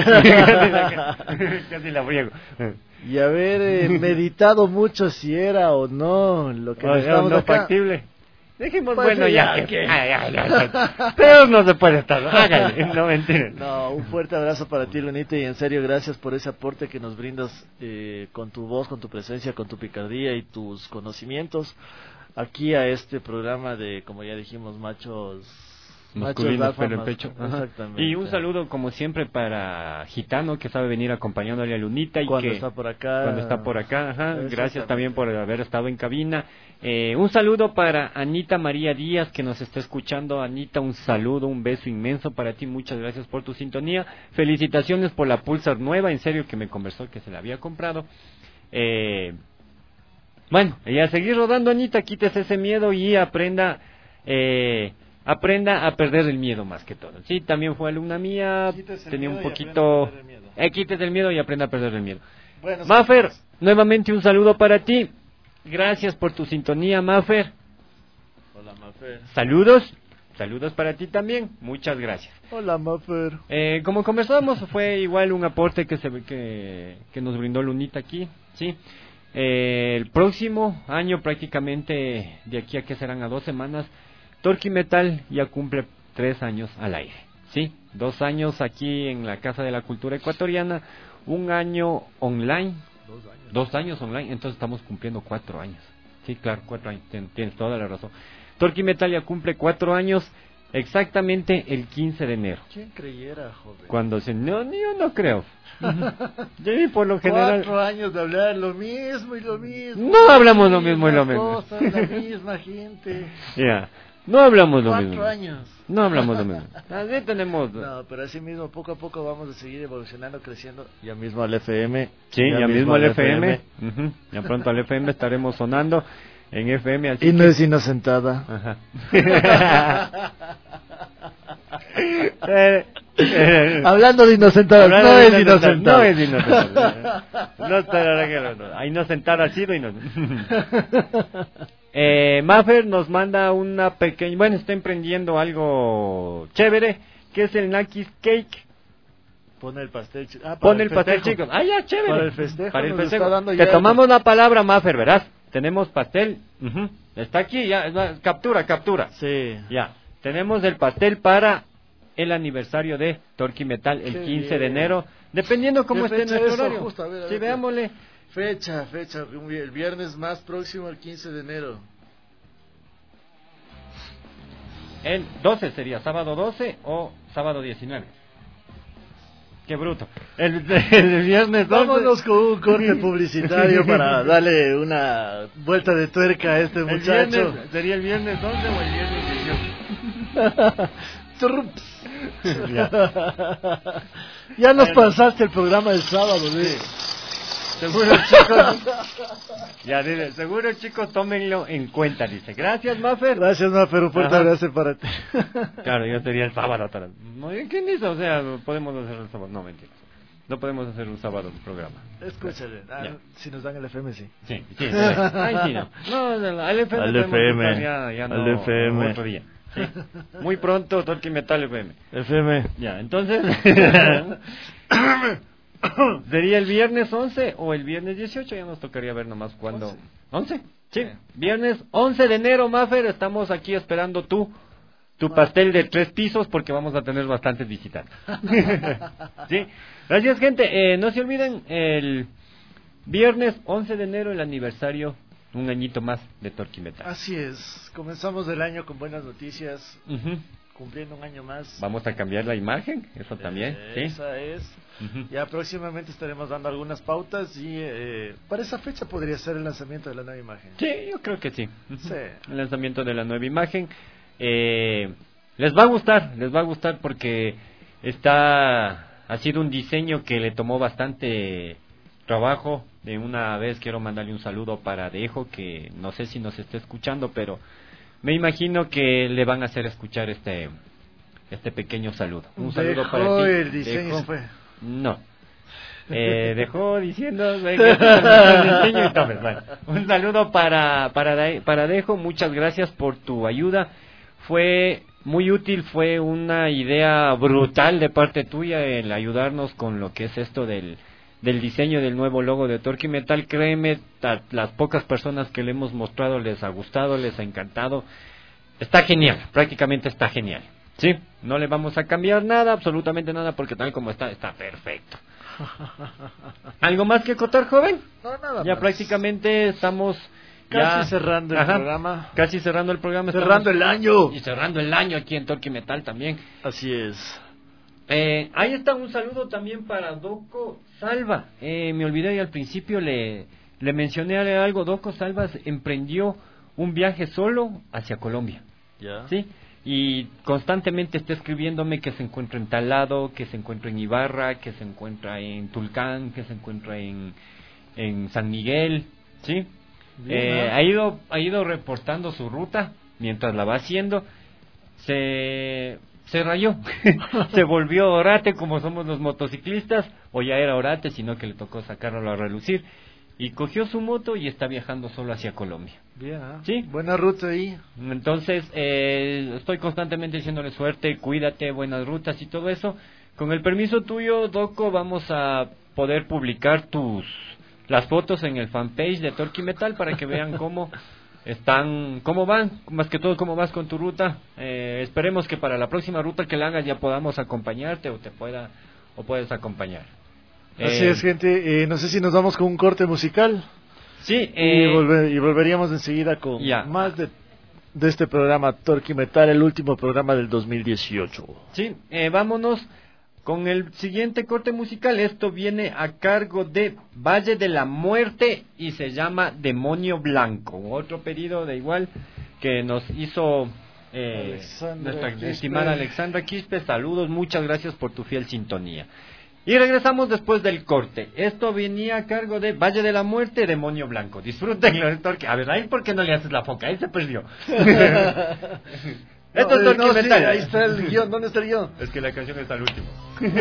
casi la friego. Y haber eh, meditado mucho si era o no lo que o necesitamos no acá. factible. Dijimos, Pues bueno, sí, ya, ya, que... ¿qué? Ay, ay, ay, ay. Peor no se puede estar, hágale, no mentira. No, un fuerte abrazo para ti, Lunita, y en serio, gracias por ese aporte que nos brindas eh, con tu voz, con tu presencia, con tu picardía y tus conocimientos aquí a este programa de, como ya dijimos, machos... Masculinos, machos pero en alfa, pecho. mas- Ajá. Exactamente. Y un saludo, como siempre, para Gitano, que sabe venir acompañándole a Lunita. Y Cuando que, está por acá. Cuando está por acá, ajá. Exactamente. Gracias también por haber estado en cabina. Eh, un saludo para Anita María Díaz, que nos está escuchando. Anita, un saludo, un beso inmenso para ti. Muchas gracias por tu sintonía. Felicitaciones por la Pulsar nueva, en serio, que me conversó que se la había comprado. Eh, bueno, y a seguir rodando, Anita, quítese ese miedo y aprenda... Eh, Aprenda a perder el miedo más que todo. Sí, también fue alumna mía, Quítese el tenía un miedo y poquito... aprenda a perder el miedo. Eh, quítese el miedo y aprenda a perder el miedo. Bueno, Mafer, sí, nuevamente un saludo para ti. Gracias por tu sintonía, Mafer. Hola, Mafer. Saludos, saludos para ti también. Muchas gracias. Hola, Mafer. Eh, como conversábamos, fue igual un aporte que se que, que nos brindó Lunita aquí, sí. Eh, el próximo año, prácticamente de aquí a que serán a dos semanas, Torque Metal ya cumple tres años al aire, sí, dos años aquí en la Casa de la Cultura Ecuatoriana, un año online, Dos años. dos años online, entonces estamos cumpliendo cuatro años, sí, claro, cuatro años, tien, tienes toda la razón. Torque Metal ya cumple cuatro años, exactamente el quince de enero. ¿Quién creyera, joven? Cuando se, no, yo no creo. Yo por lo general... Cuatro años de hablar lo mismo y lo mismo. No hablamos lo mismo y lo mismo. Cosas, la misma gente. Ya. No hablamos lo Cuatro mismo. años. No hablamos lo mismo. Así tenemos. No, pero así mismo, poco a poco vamos a seguir evolucionando, creciendo. Ya mismo al F M. Sí, ya, mismo al F M. Uh-huh. Ya pronto al F M estaremos sonando en F M. Así y no que... es inocentada. Ajá. eh, eh, Hablando de inocentadas, hablando no, de es inocentada. no es inocentada. No estará que no. A inocentar ha sido inocentada. Eh, Mafer nos manda una pequeña, bueno, está emprendiendo algo chévere, que es el Nakis Cake. Pone el pastel, chi- ah, para Pone el pastel, festejo. chicos. Ah, ya, chévere. Para el festejo. Para el nos festejo. está dando Te ya el- tomamos la palabra, Mafer, verás. Tenemos pastel. Ujú. Está aquí, ya. es más, Captura, captura. Sí. Ya. Tenemos el pastel para el aniversario de Torque Metal el Qué quince de bien. enero. Dependiendo cómo ¿Qué esté fecha nuestro es eso? horario. Justo, a ver, a Sí, ver, veámosle. Fecha, fecha, el viernes más próximo al quince de enero. El doce sería, sábado doce o sábado diecinueve. Qué bruto. El, el viernes doce. Vámonos con un corte publicitario para darle una vuelta de tuerca a este El muchacho. viernes, ¿sería el viernes once o el viernes dieciocho? Trups. Ya. Ya nos Bueno. pasaste el programa del sábado, ¿sí? Seguro, chicos. Ya, dile, seguro, chicos, tómenlo en cuenta, dice. Gracias, Mafer. Gracias, Mafer, un fuerte Ajá. abrazo para ti. Claro, yo sería el sábado. Para... No, ¿quién dice? O sea, podemos hacer el sábado. No, mentira. No podemos hacer un sábado el programa. Escúchale, ah, Ya. si nos dan el F M, sí. Sí, sí. Ay, sí, no. No, al F M. Al podemos F M, buscar Ya, ya no, al F M. Otro día. Sí. Muy pronto, Torque Metal F M. F M. Ya, entonces... ¿Sería el viernes once o el viernes dieciocho? Ya nos tocaría ver nomás cuándo. ¿once? Sí, viernes once de enero, Mafer. Estamos aquí esperando tú, tu pastel de tres pisos, porque vamos a tener bastantes visitantes. Sí, gracias, gente. Eh, no se olviden, el viernes once de enero, el aniversario, un añito más de Torque Metal. Así es, comenzamos el año con buenas noticias, Ujú. cumpliendo un año más. Vamos a cambiar la imagen, eso también. Eh, Sí. Esa es. Ujú. Ya próximamente estaremos dando algunas pautas y eh, para esa fecha podría ser el lanzamiento de la nueva imagen. Sí, yo creo que sí. Ujú. Sí. El lanzamiento de la nueva imagen. Eh, les va a gustar, les va a gustar porque está, ha sido un diseño que le tomó bastante trabajo. De una vez quiero mandarle un saludo para Dejo, que no sé si nos está escuchando, pero me imagino que le van a hacer escuchar este este pequeño saludo. Un saludo Dejó para ti. el diseño Dejo. se fue. No. Eh, dejó diciendo venga, el diseño y tomes, bueno. Un saludo para para De- para Dejo, muchas gracias por tu ayuda. Fue muy útil, fue una idea brutal de parte tuya el ayudarnos con lo que es esto del del diseño del nuevo logo de Torque Metal. Créeme, a las pocas personas que le hemos mostrado les ha gustado, les ha encantado. está genial, prácticamente está genial. Sí, no le vamos a cambiar nada, absolutamente nada, porque tal como está, está perfecto. ¿Algo más que acotar, joven? No, nada Ya más. prácticamente estamos... Casi ya, cerrando el ajá, programa. Casi cerrando el programa. Cerrando estamos, el año. Y cerrando el año aquí en Torque Metal también. Así es. Eh, ahí está un saludo también para Doco Salva. Eh, me olvidé y al principio le, le mencioné algo. Doco Salva emprendió un viaje solo hacia Colombia. Ya. ¿Sí? Y constantemente está escribiéndome que se encuentra en tal lado, que se encuentra en Ibarra, que se encuentra en Tulcán, que se encuentra en, en San Miguel. ¿Sí? Bien, Eh, ¿no? ha ido ha ido reportando su ruta mientras la va haciendo. Se se rayó, se volvió orate como somos los motociclistas, o ya era orate, sino que le tocó sacarlo a relucir y cogió su moto y está viajando solo hacia Colombia. Bien, ¿eh? Sí. Buena ruta ahí. Entonces eh, estoy constantemente diciéndole suerte, cuídate, buenas rutas y todo eso. Con el permiso tuyo, Doco, vamos a poder publicar tus las fotos en el fanpage de Torque Metal para que vean cómo están, cómo van, más que todo cómo vas con tu ruta. Eh, esperemos que para la próxima ruta que la hagas ya podamos acompañarte o te pueda o puedes acompañar. Así Eh, es, gente. Eh, no sé si nos vamos con un corte musical. Sí, Y, eh, volver- y volveríamos enseguida con ya. más de, de este programa Torque Metal, el último programa del dos mil dieciocho. Sí, eh, vámonos con el siguiente corte musical. Esto viene a cargo de Valle de la Muerte y se llama Demonio Blanco. Otro pedido de igual que nos hizo eh, Alexandra nuestra Quispe. estimada Alexandra Quispe. Saludos, muchas gracias por tu fiel sintonía. Y regresamos después del corte. Esto venía a cargo de Valle de la Muerte, Demonio Blanco. Disfrútenlo, Héctor. A ver, ahí por qué no le haces la foca, ahí se perdió. Esto es No, Torque no, sí, Metal. ahí está el guión. ¿Dónde está el guión? Es que la canción está al último.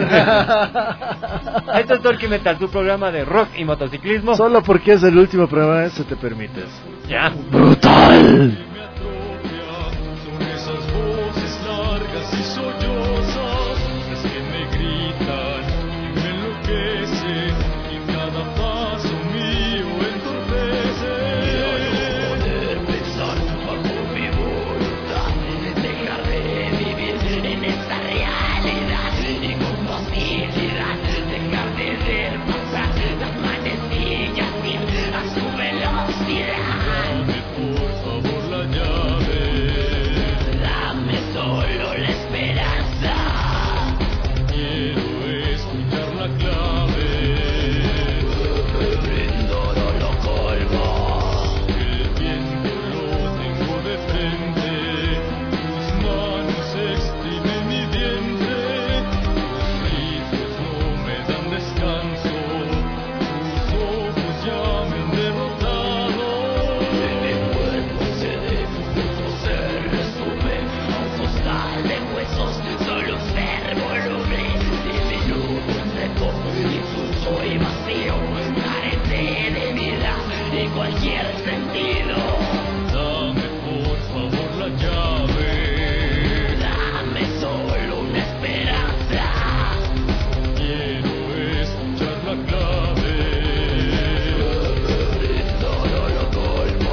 Esto es Torque Metal, tu programa de rock y motociclismo. Solo porque es el último programa, eso te permites. Ya. ¡Brutal! Son esas voces largas y sollozas, las que me gritan y me enloquecen, y cada paso mío entorpece. No poder pensar bajo mi voluntad, dejar de vivir en esta realidad, y con facilidad dejar de ver pasar las manecillas a su velocidad. Dame por favor la llave, dame solo la esperanza. Quiero escuchar la clave, me brindo, no lo colmo. El viento lo tengo de frente, tus manos exprimen mi vientre, tus gritos no me dan descanso, tus ojos ya me han derrotado. En mi cuerpo se defunto, se resume a un costal de huesos, solo un ser voluble, diminuto, seco, insulso y vacío, carente de vida y cualquier sentido. Dame por favor la llave, dame solo una esperanza. Quiero escuchar la clave, me brindo, no lo colmo.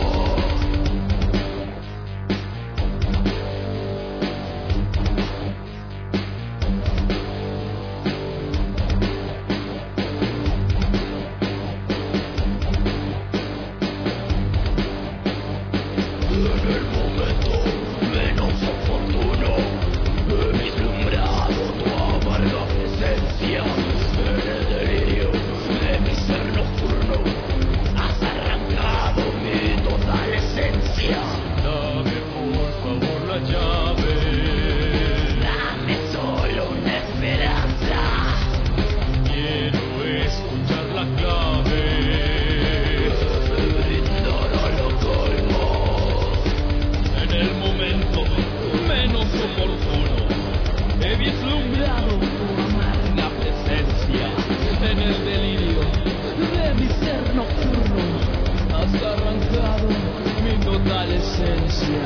En el momento menos oportuno he vislumbrado tu amarga presencia. En el delirio de mi ser nocturno has arrancado mi total esencia. Dame por favor la llave, dame solo una esperanza. Quiero escuchar la clave, me brindo, no lo colmo. En el momento menos oportuno he vislumbrado tu amarga presencia. En el delirio de mi ser nocturno has arrancado mi total esencia.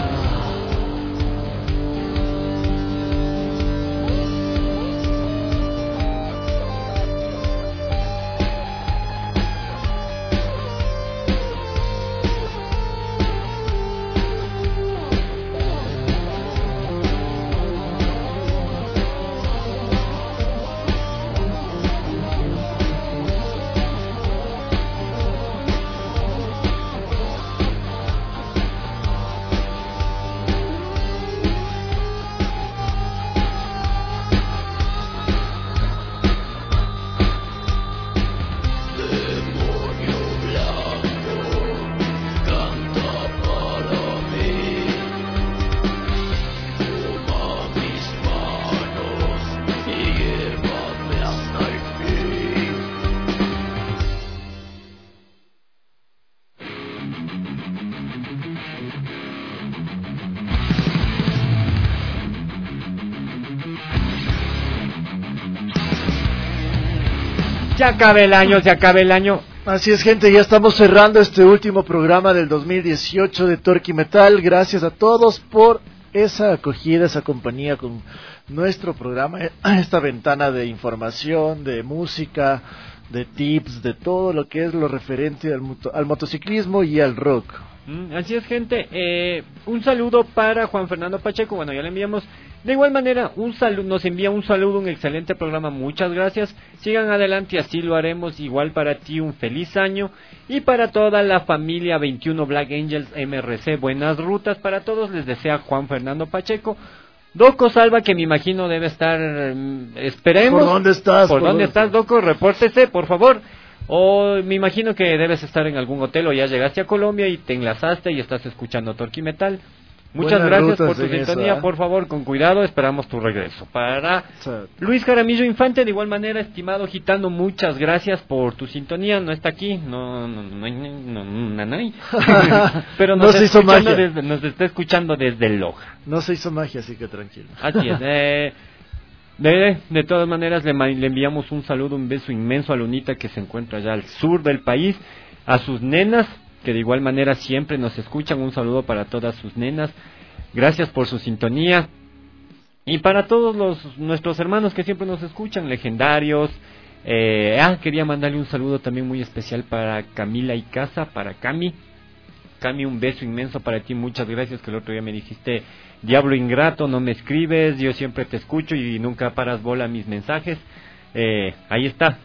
Se acaba el año, se acaba el año. Así es, gente, ya estamos cerrando este último programa del dos mil dieciocho de Torque Metal. Gracias a todos por esa acogida, esa compañía con nuestro programa, esta ventana de información, de música, de tips, de todo lo que es lo referente al, moto, al motociclismo y al rock. Mm, así es, gente. Eh, un saludo para Juan Fernando Pacheco. Bueno, ya le enviamos. De igual manera, un saludo, nos envía un saludo, un excelente programa. Muchas gracias. Sigan adelante, así lo haremos. Igual para ti, un feliz año. Y para toda la familia veintiuno Black Angels M R C, buenas rutas para todos. Les desea Juan Fernando Pacheco. Doco Salva, que me imagino debe estar, esperemos. ¿Por dónde estás? ¿Por, ¿Por dónde estás, Doco? Repórtese, por favor. O me imagino que debes estar en algún hotel o ya llegaste a Colombia y te enlazaste y estás escuchando Torque Metal. Muchas Buenas gracias por tu sintonía, eso, ¿eh? Por favor, con cuidado, esperamos tu regreso. Para sí. Luis Jaramillo Infante, de igual manera, estimado gitano, muchas gracias por tu sintonía. No está aquí, no, no, no, no, no, no, no. Pero nos, no se hizo magia. Desde, nos está escuchando desde Loja. No se hizo magia, así que tranquilo. Así es. Eh, de, de todas maneras, le, le enviamos un saludo, un beso inmenso a Lunita, que se encuentra allá al sur del país, a sus nenas, que de igual manera siempre nos escuchan. Un saludo para todas sus nenas. Gracias por su sintonía. Y para todos los nuestros hermanos que siempre nos escuchan, legendarios. Eh, ah, quería mandarle un saludo también muy especial para Camila Icaza, para Cami. Cami, un beso inmenso para ti. Muchas gracias, que el otro día me dijiste, diablo ingrato, no me escribes, yo siempre te escucho y nunca paras bola a mis mensajes. Eh, ahí está.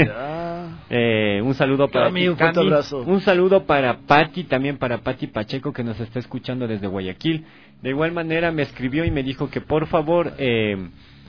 eh, un saludo para Cami, ti, un Cami. fuerte abrazo. Un saludo para Patti, también para Patti Pacheco, que nos está escuchando desde Guayaquil. De igual manera me escribió y me dijo que por favor eh,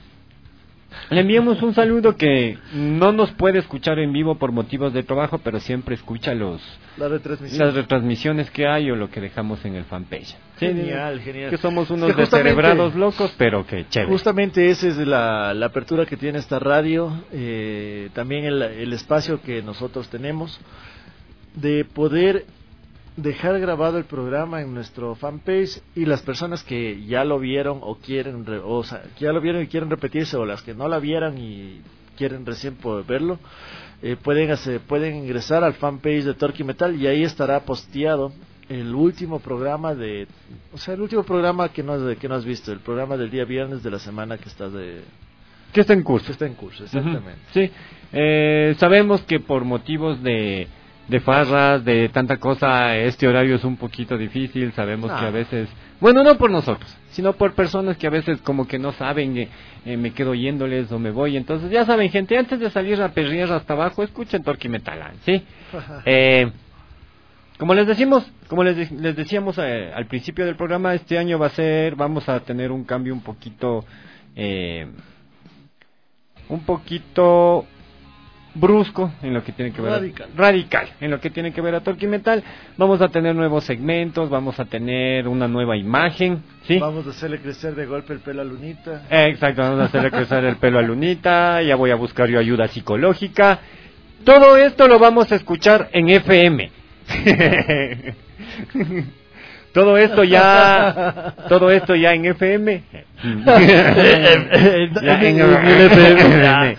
le enviemos un saludo, que no nos puede escuchar en vivo por motivos de trabajo, pero siempre escucha los La retransmisión. las retransmisiones que hay o lo que dejamos en el fanpage. Genial, genial. Que somos unos descerebrados locos, pero que chévere. Justamente esa es la, la apertura que tiene esta radio, eh, también el, el espacio que nosotros tenemos de poder dejar grabado el programa en nuestro fanpage, y las personas que ya lo vieron o quieren, re, o sea, que ya lo vieron y quieren repetirse, o las que no la vieran y quieren recién poder verlo, eh, pueden hacer, pueden ingresar al fanpage de Torque Metal y ahí estará posteado el último programa de, o sea, el último programa que no, que no has visto, el programa del día viernes de la semana que está de... Que está en curso. Que está en curso, exactamente. Uh-huh. Sí, eh, sabemos que por motivos de... de farras, de tanta cosa, este horario es un poquito difícil. Sabemos ah. que a veces, bueno, no por nosotros, sino por personas que a veces como que no saben, eh, eh, me quedo oyéndoles o me voy. Entonces ya saben, gente, antes de salir a perrear hasta abajo, escuchen Torque Metal, ¿sí? eh, como les decimos, como les, de, les decíamos eh, al principio del programa, este año va a ser, vamos a tener un cambio un poquito, eh, un poquito brusco en lo que tiene que ver radical. radical en lo que tiene que ver a Torque Metal. Vamos a tener nuevos segmentos, vamos a tener una nueva imagen, ¿sí? Vamos a hacerle crecer de golpe el pelo a Lunita. Eh, exacto, vamos a hacerle crecer el pelo a Lunita. Ya voy a buscar yo ayuda psicológica. Todo esto lo vamos a escuchar en F M. Todo esto ya, todo esto ya en F M. Ya en F M.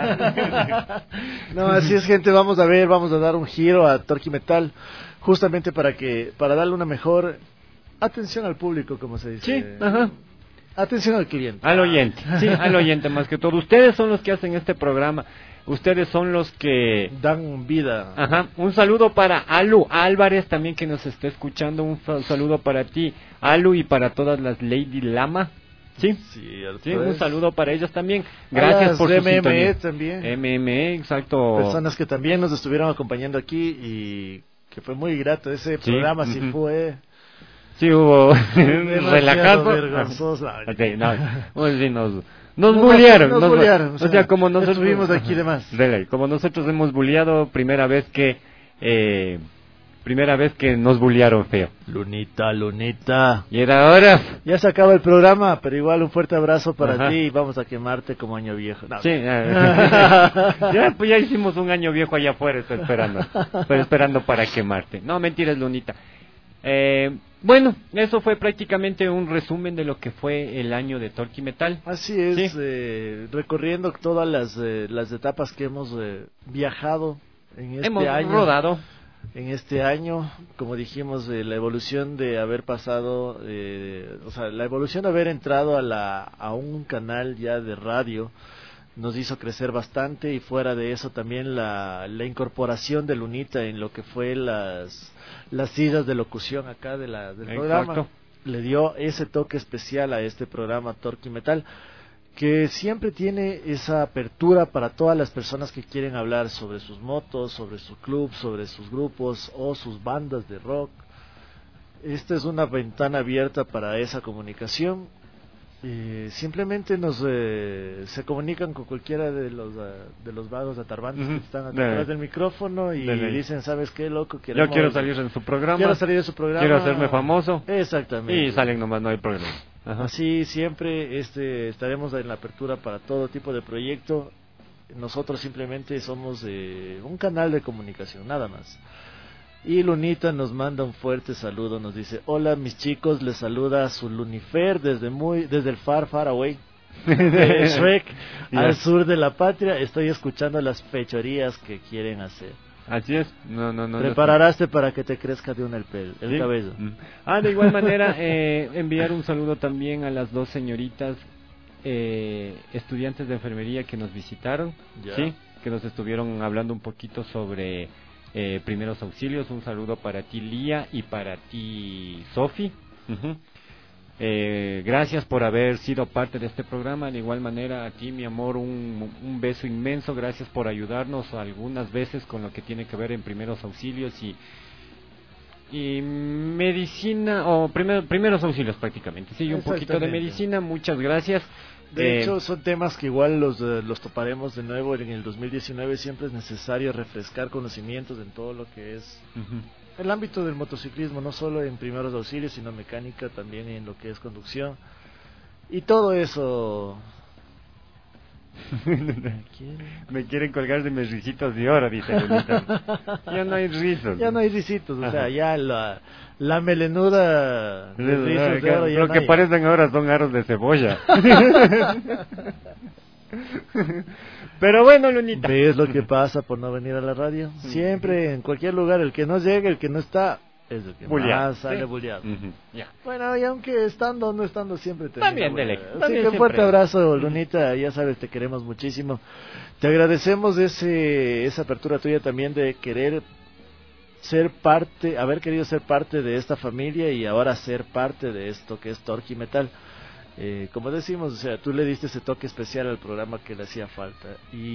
No, así es, gente, vamos a ver, vamos a dar un giro a Torque Metal, justamente para que, para darle una mejor atención al público, como se dice. Sí, ajá. Atención al cliente. Al oyente, sí, al oyente más que todo. Ustedes son los que hacen este programa. Ustedes son los que dan vida. Ajá. Un saludo para Alu Álvarez también, que nos está escuchando. Un saludo para ti, Alu, y para todas las Lady Lama. Sí, sí, sí, un saludo para ellas también. Gracias por su M M E sintonía. También. M M E, exacto. Personas que también nos estuvieron acompañando aquí y que fue muy grato ese sí, programa. uh-huh. Sí fue. Sí hubo relajazo. Vergonzoso. Okay, no, pues sí, nos nos no, bullearon, nos, nos, bullearon, o sea, o sea como nosotros estuvimos aquí de más. De ley, como nosotros hemos bulleado, primera vez que eh, primera vez que nos bullearon feo. Lunita, Lunita. Y era hora. Ya se acaba el programa, pero igual un fuerte abrazo para Ajá. ti y vamos a quemarte como año viejo. No. Sí, ya, pues ya hicimos un año viejo allá afuera, estoy esperando, estoy esperando para quemarte. No, mentiras, Lunita. Eh, bueno, eso fue prácticamente un resumen de lo que fue el año de Torque Metal. Así es, ¿Sí? eh, recorriendo todas las, eh, las etapas que hemos eh, viajado en este Hemos año. rodado. En este año, como dijimos, eh, la evolución de haber pasado, eh, o sea, la evolución de haber entrado a, la, a un canal ya de radio nos hizo crecer bastante, y fuera de eso también la, la incorporación de Lunita en lo que fue las, las sillas de locución acá de la, del Exacto. programa, le dio ese toque especial a este programa Torque Metal, que siempre tiene esa apertura para todas las personas que quieren hablar sobre sus motos, sobre su club, sobre sus grupos o sus bandas de rock. Esta es una ventana abierta para esa comunicación. Eh, simplemente nos eh, se comunican con cualquiera de los uh, de los vagos atarbantes Uh-huh. que están De- atrás del micrófono y de ley. dicen, ¿sabes qué, loco? Yo Queremos- quiero salir en su programa. Quiero salir de su programa. Quiero hacerme famoso. Exactamente. Y salen nomás, no hay problema. Ajá. Así siempre este estaremos en la apertura para todo tipo de proyecto. Nosotros simplemente somos eh, un canal de comunicación, nada más. Y Lunita nos manda un fuerte saludo, nos dice: hola mis chicos, les saluda su Lunifer desde muy desde el far far away de Shrek al Yes. sur de la patria. Estoy escuchando las fechorías que quieren hacer. Así es. No, no, no. Prepararaste para que te crezca de una el pelo, el Sí. cabello. Mm. Ah, de igual manera, eh, enviar un saludo también a las dos señoritas eh, estudiantes de enfermería que nos visitaron, Ya. sí, que nos estuvieron hablando un poquito sobre eh, primeros auxilios. Un saludo para ti, Lía, y para ti, Sofi. Ujú. Eh, gracias por haber sido parte de este programa. De igual manera, a ti, mi amor, un, un beso inmenso. Gracias por ayudarnos algunas veces con lo que tiene que ver en primeros auxilios y y medicina, o primer- primeros auxilios prácticamente. Sí, un poquito de Exactamente. medicina. Muchas gracias. De Eh, hecho, son temas que igual los, eh, los toparemos de nuevo en el dos mil diecinueve. Siempre es necesario refrescar conocimientos en todo lo que es ujú. el ámbito del motociclismo, no solo en primeros auxilios, sino mecánica, también en lo que es conducción. Y todo eso... Me quieren colgar de mis risitos de oro, dice Lunita. Ya no hay rizos. Ya no hay risitos, o Ajá. sea, ya la, la melenuda de rizos de oro ya Lo no que hay. parecen ahora son aros de cebolla. Pero bueno, Lunita. ¿Ves lo que pasa por no venir a la radio? Siempre, en cualquier lugar, el que no llega, el que no está, es el que Bulleado, más sale sí. bulleado. Ujú, ya. Bueno, y aunque estando o no estando, siempre termina También, dele. bulleado. Así También que un fuerte siempre. abrazo, Lunita, ya sabes, te queremos muchísimo. Te agradecemos ese esa apertura tuya también de querer ser parte, haber querido ser parte de esta familia y ahora ser parte de esto que es Torque Metal. Eh, como decimos, o sea, tú le diste ese toque especial al programa que le hacía falta,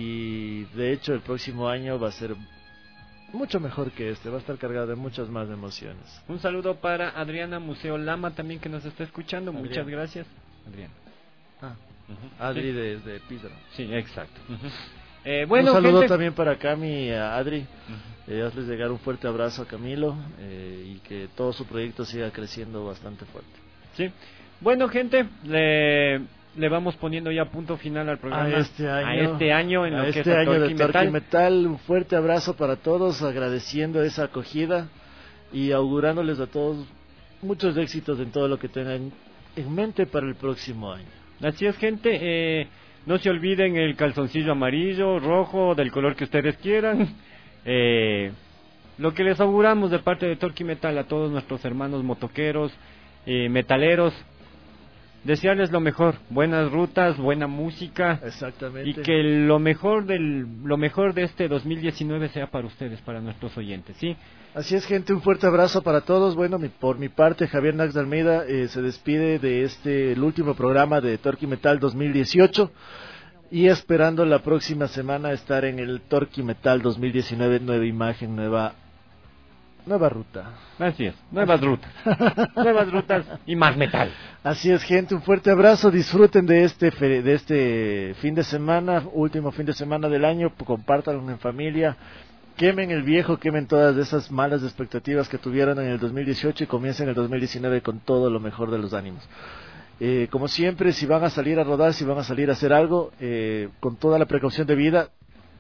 y de hecho el próximo año va a ser mucho mejor que este, va a estar cargado de muchas más emociones. Un saludo para Adriana Museo Lama también, que nos está escuchando. Adriana. Muchas gracias. Adriana. Ah, Ujú. Adri Sí. desde Pizarro. Sí, exacto. Ujú. Eh, bueno, un saludo gente. también para Cami y a Adri. Eh, hazles llegar un fuerte abrazo a Camilo, eh, y que todo su proyecto siga creciendo bastante fuerte. Sí. Bueno, gente, le, le vamos poniendo ya punto final al programa. A este año, A este año en a lo que este es año Torque de Torque Metal. Metal. Un fuerte abrazo para todos, agradeciendo esa acogida y augurándoles a todos muchos éxitos en todo lo que tengan en mente para el próximo año. Así es, gente. Eh, no se olviden el calzoncillo amarillo, rojo, del color que ustedes quieran. Eh, lo que les auguramos de parte de Torque Metal a todos nuestros hermanos motoqueros, eh, metaleros, desearles lo mejor, buenas rutas, buena música, Exactamente. y que lo mejor del lo mejor de este dos mil diecinueve sea para ustedes, para nuestros oyentes, ¿sí? Así es, gente, un fuerte abrazo para todos. Bueno, mi, por mi parte, Javier Nax de Almeida eh, se despide de este, el último programa de Torque Metal dos mil dieciocho, y esperando la próxima semana estar en el Torque Metal dos mil diecinueve, nueva imagen, nueva nueva ruta. Así es, nuevas rutas, nuevas rutas y más metal. Así es, gente, un fuerte abrazo, disfruten de este fe- de este fin de semana, último fin de semana del año, compártanlo en familia, quemen el viejo, quemen todas esas malas expectativas que tuvieron en el dos mil dieciocho y comiencen el dos mil diecinueve con todo lo mejor de los ánimos. Eh, como siempre, si van a salir a rodar, si van a salir a hacer algo, eh, con toda la precaución debida,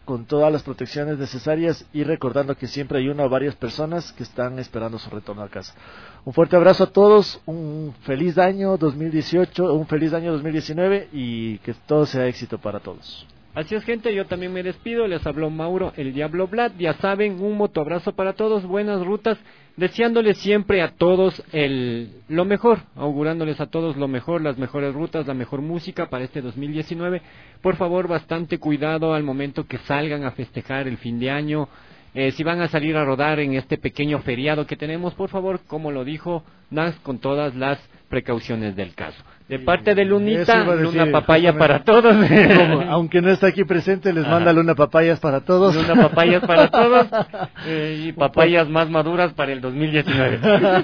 con todas las protecciones necesarias y recordando que siempre hay una o varias personas que están esperando su retorno a casa. Un fuerte abrazo a todos, un feliz año dos mil dieciocho, un feliz año dos mil diecinueve y que todo sea éxito para todos. Así es, gente, yo también me despido, les habló Mauro, el Diablo Vlad, ya saben, un motoabrazo para todos, buenas rutas, deseándoles siempre a todos el lo mejor, augurándoles a todos lo mejor, las mejores rutas, la mejor música para este dos mil diecinueve. Por favor, bastante cuidado al momento que salgan a festejar el fin de año. Eh, si van a salir a rodar en este pequeño feriado que tenemos, por favor, como lo dijo Nas, con todas las precauciones del caso. De parte de Lunita, Luna Papaya para todos. Como, aunque no está aquí presente, les manda Luna Papayas para todos. Luna Papayas para todos eh, y papayas más maduras para el dos mil diecinueve.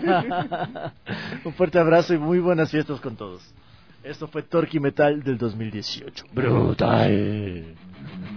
Un fuerte abrazo y muy buenas fiestas con todos. Esto fue Torque y Metal del dos mil dieciocho. Brutal.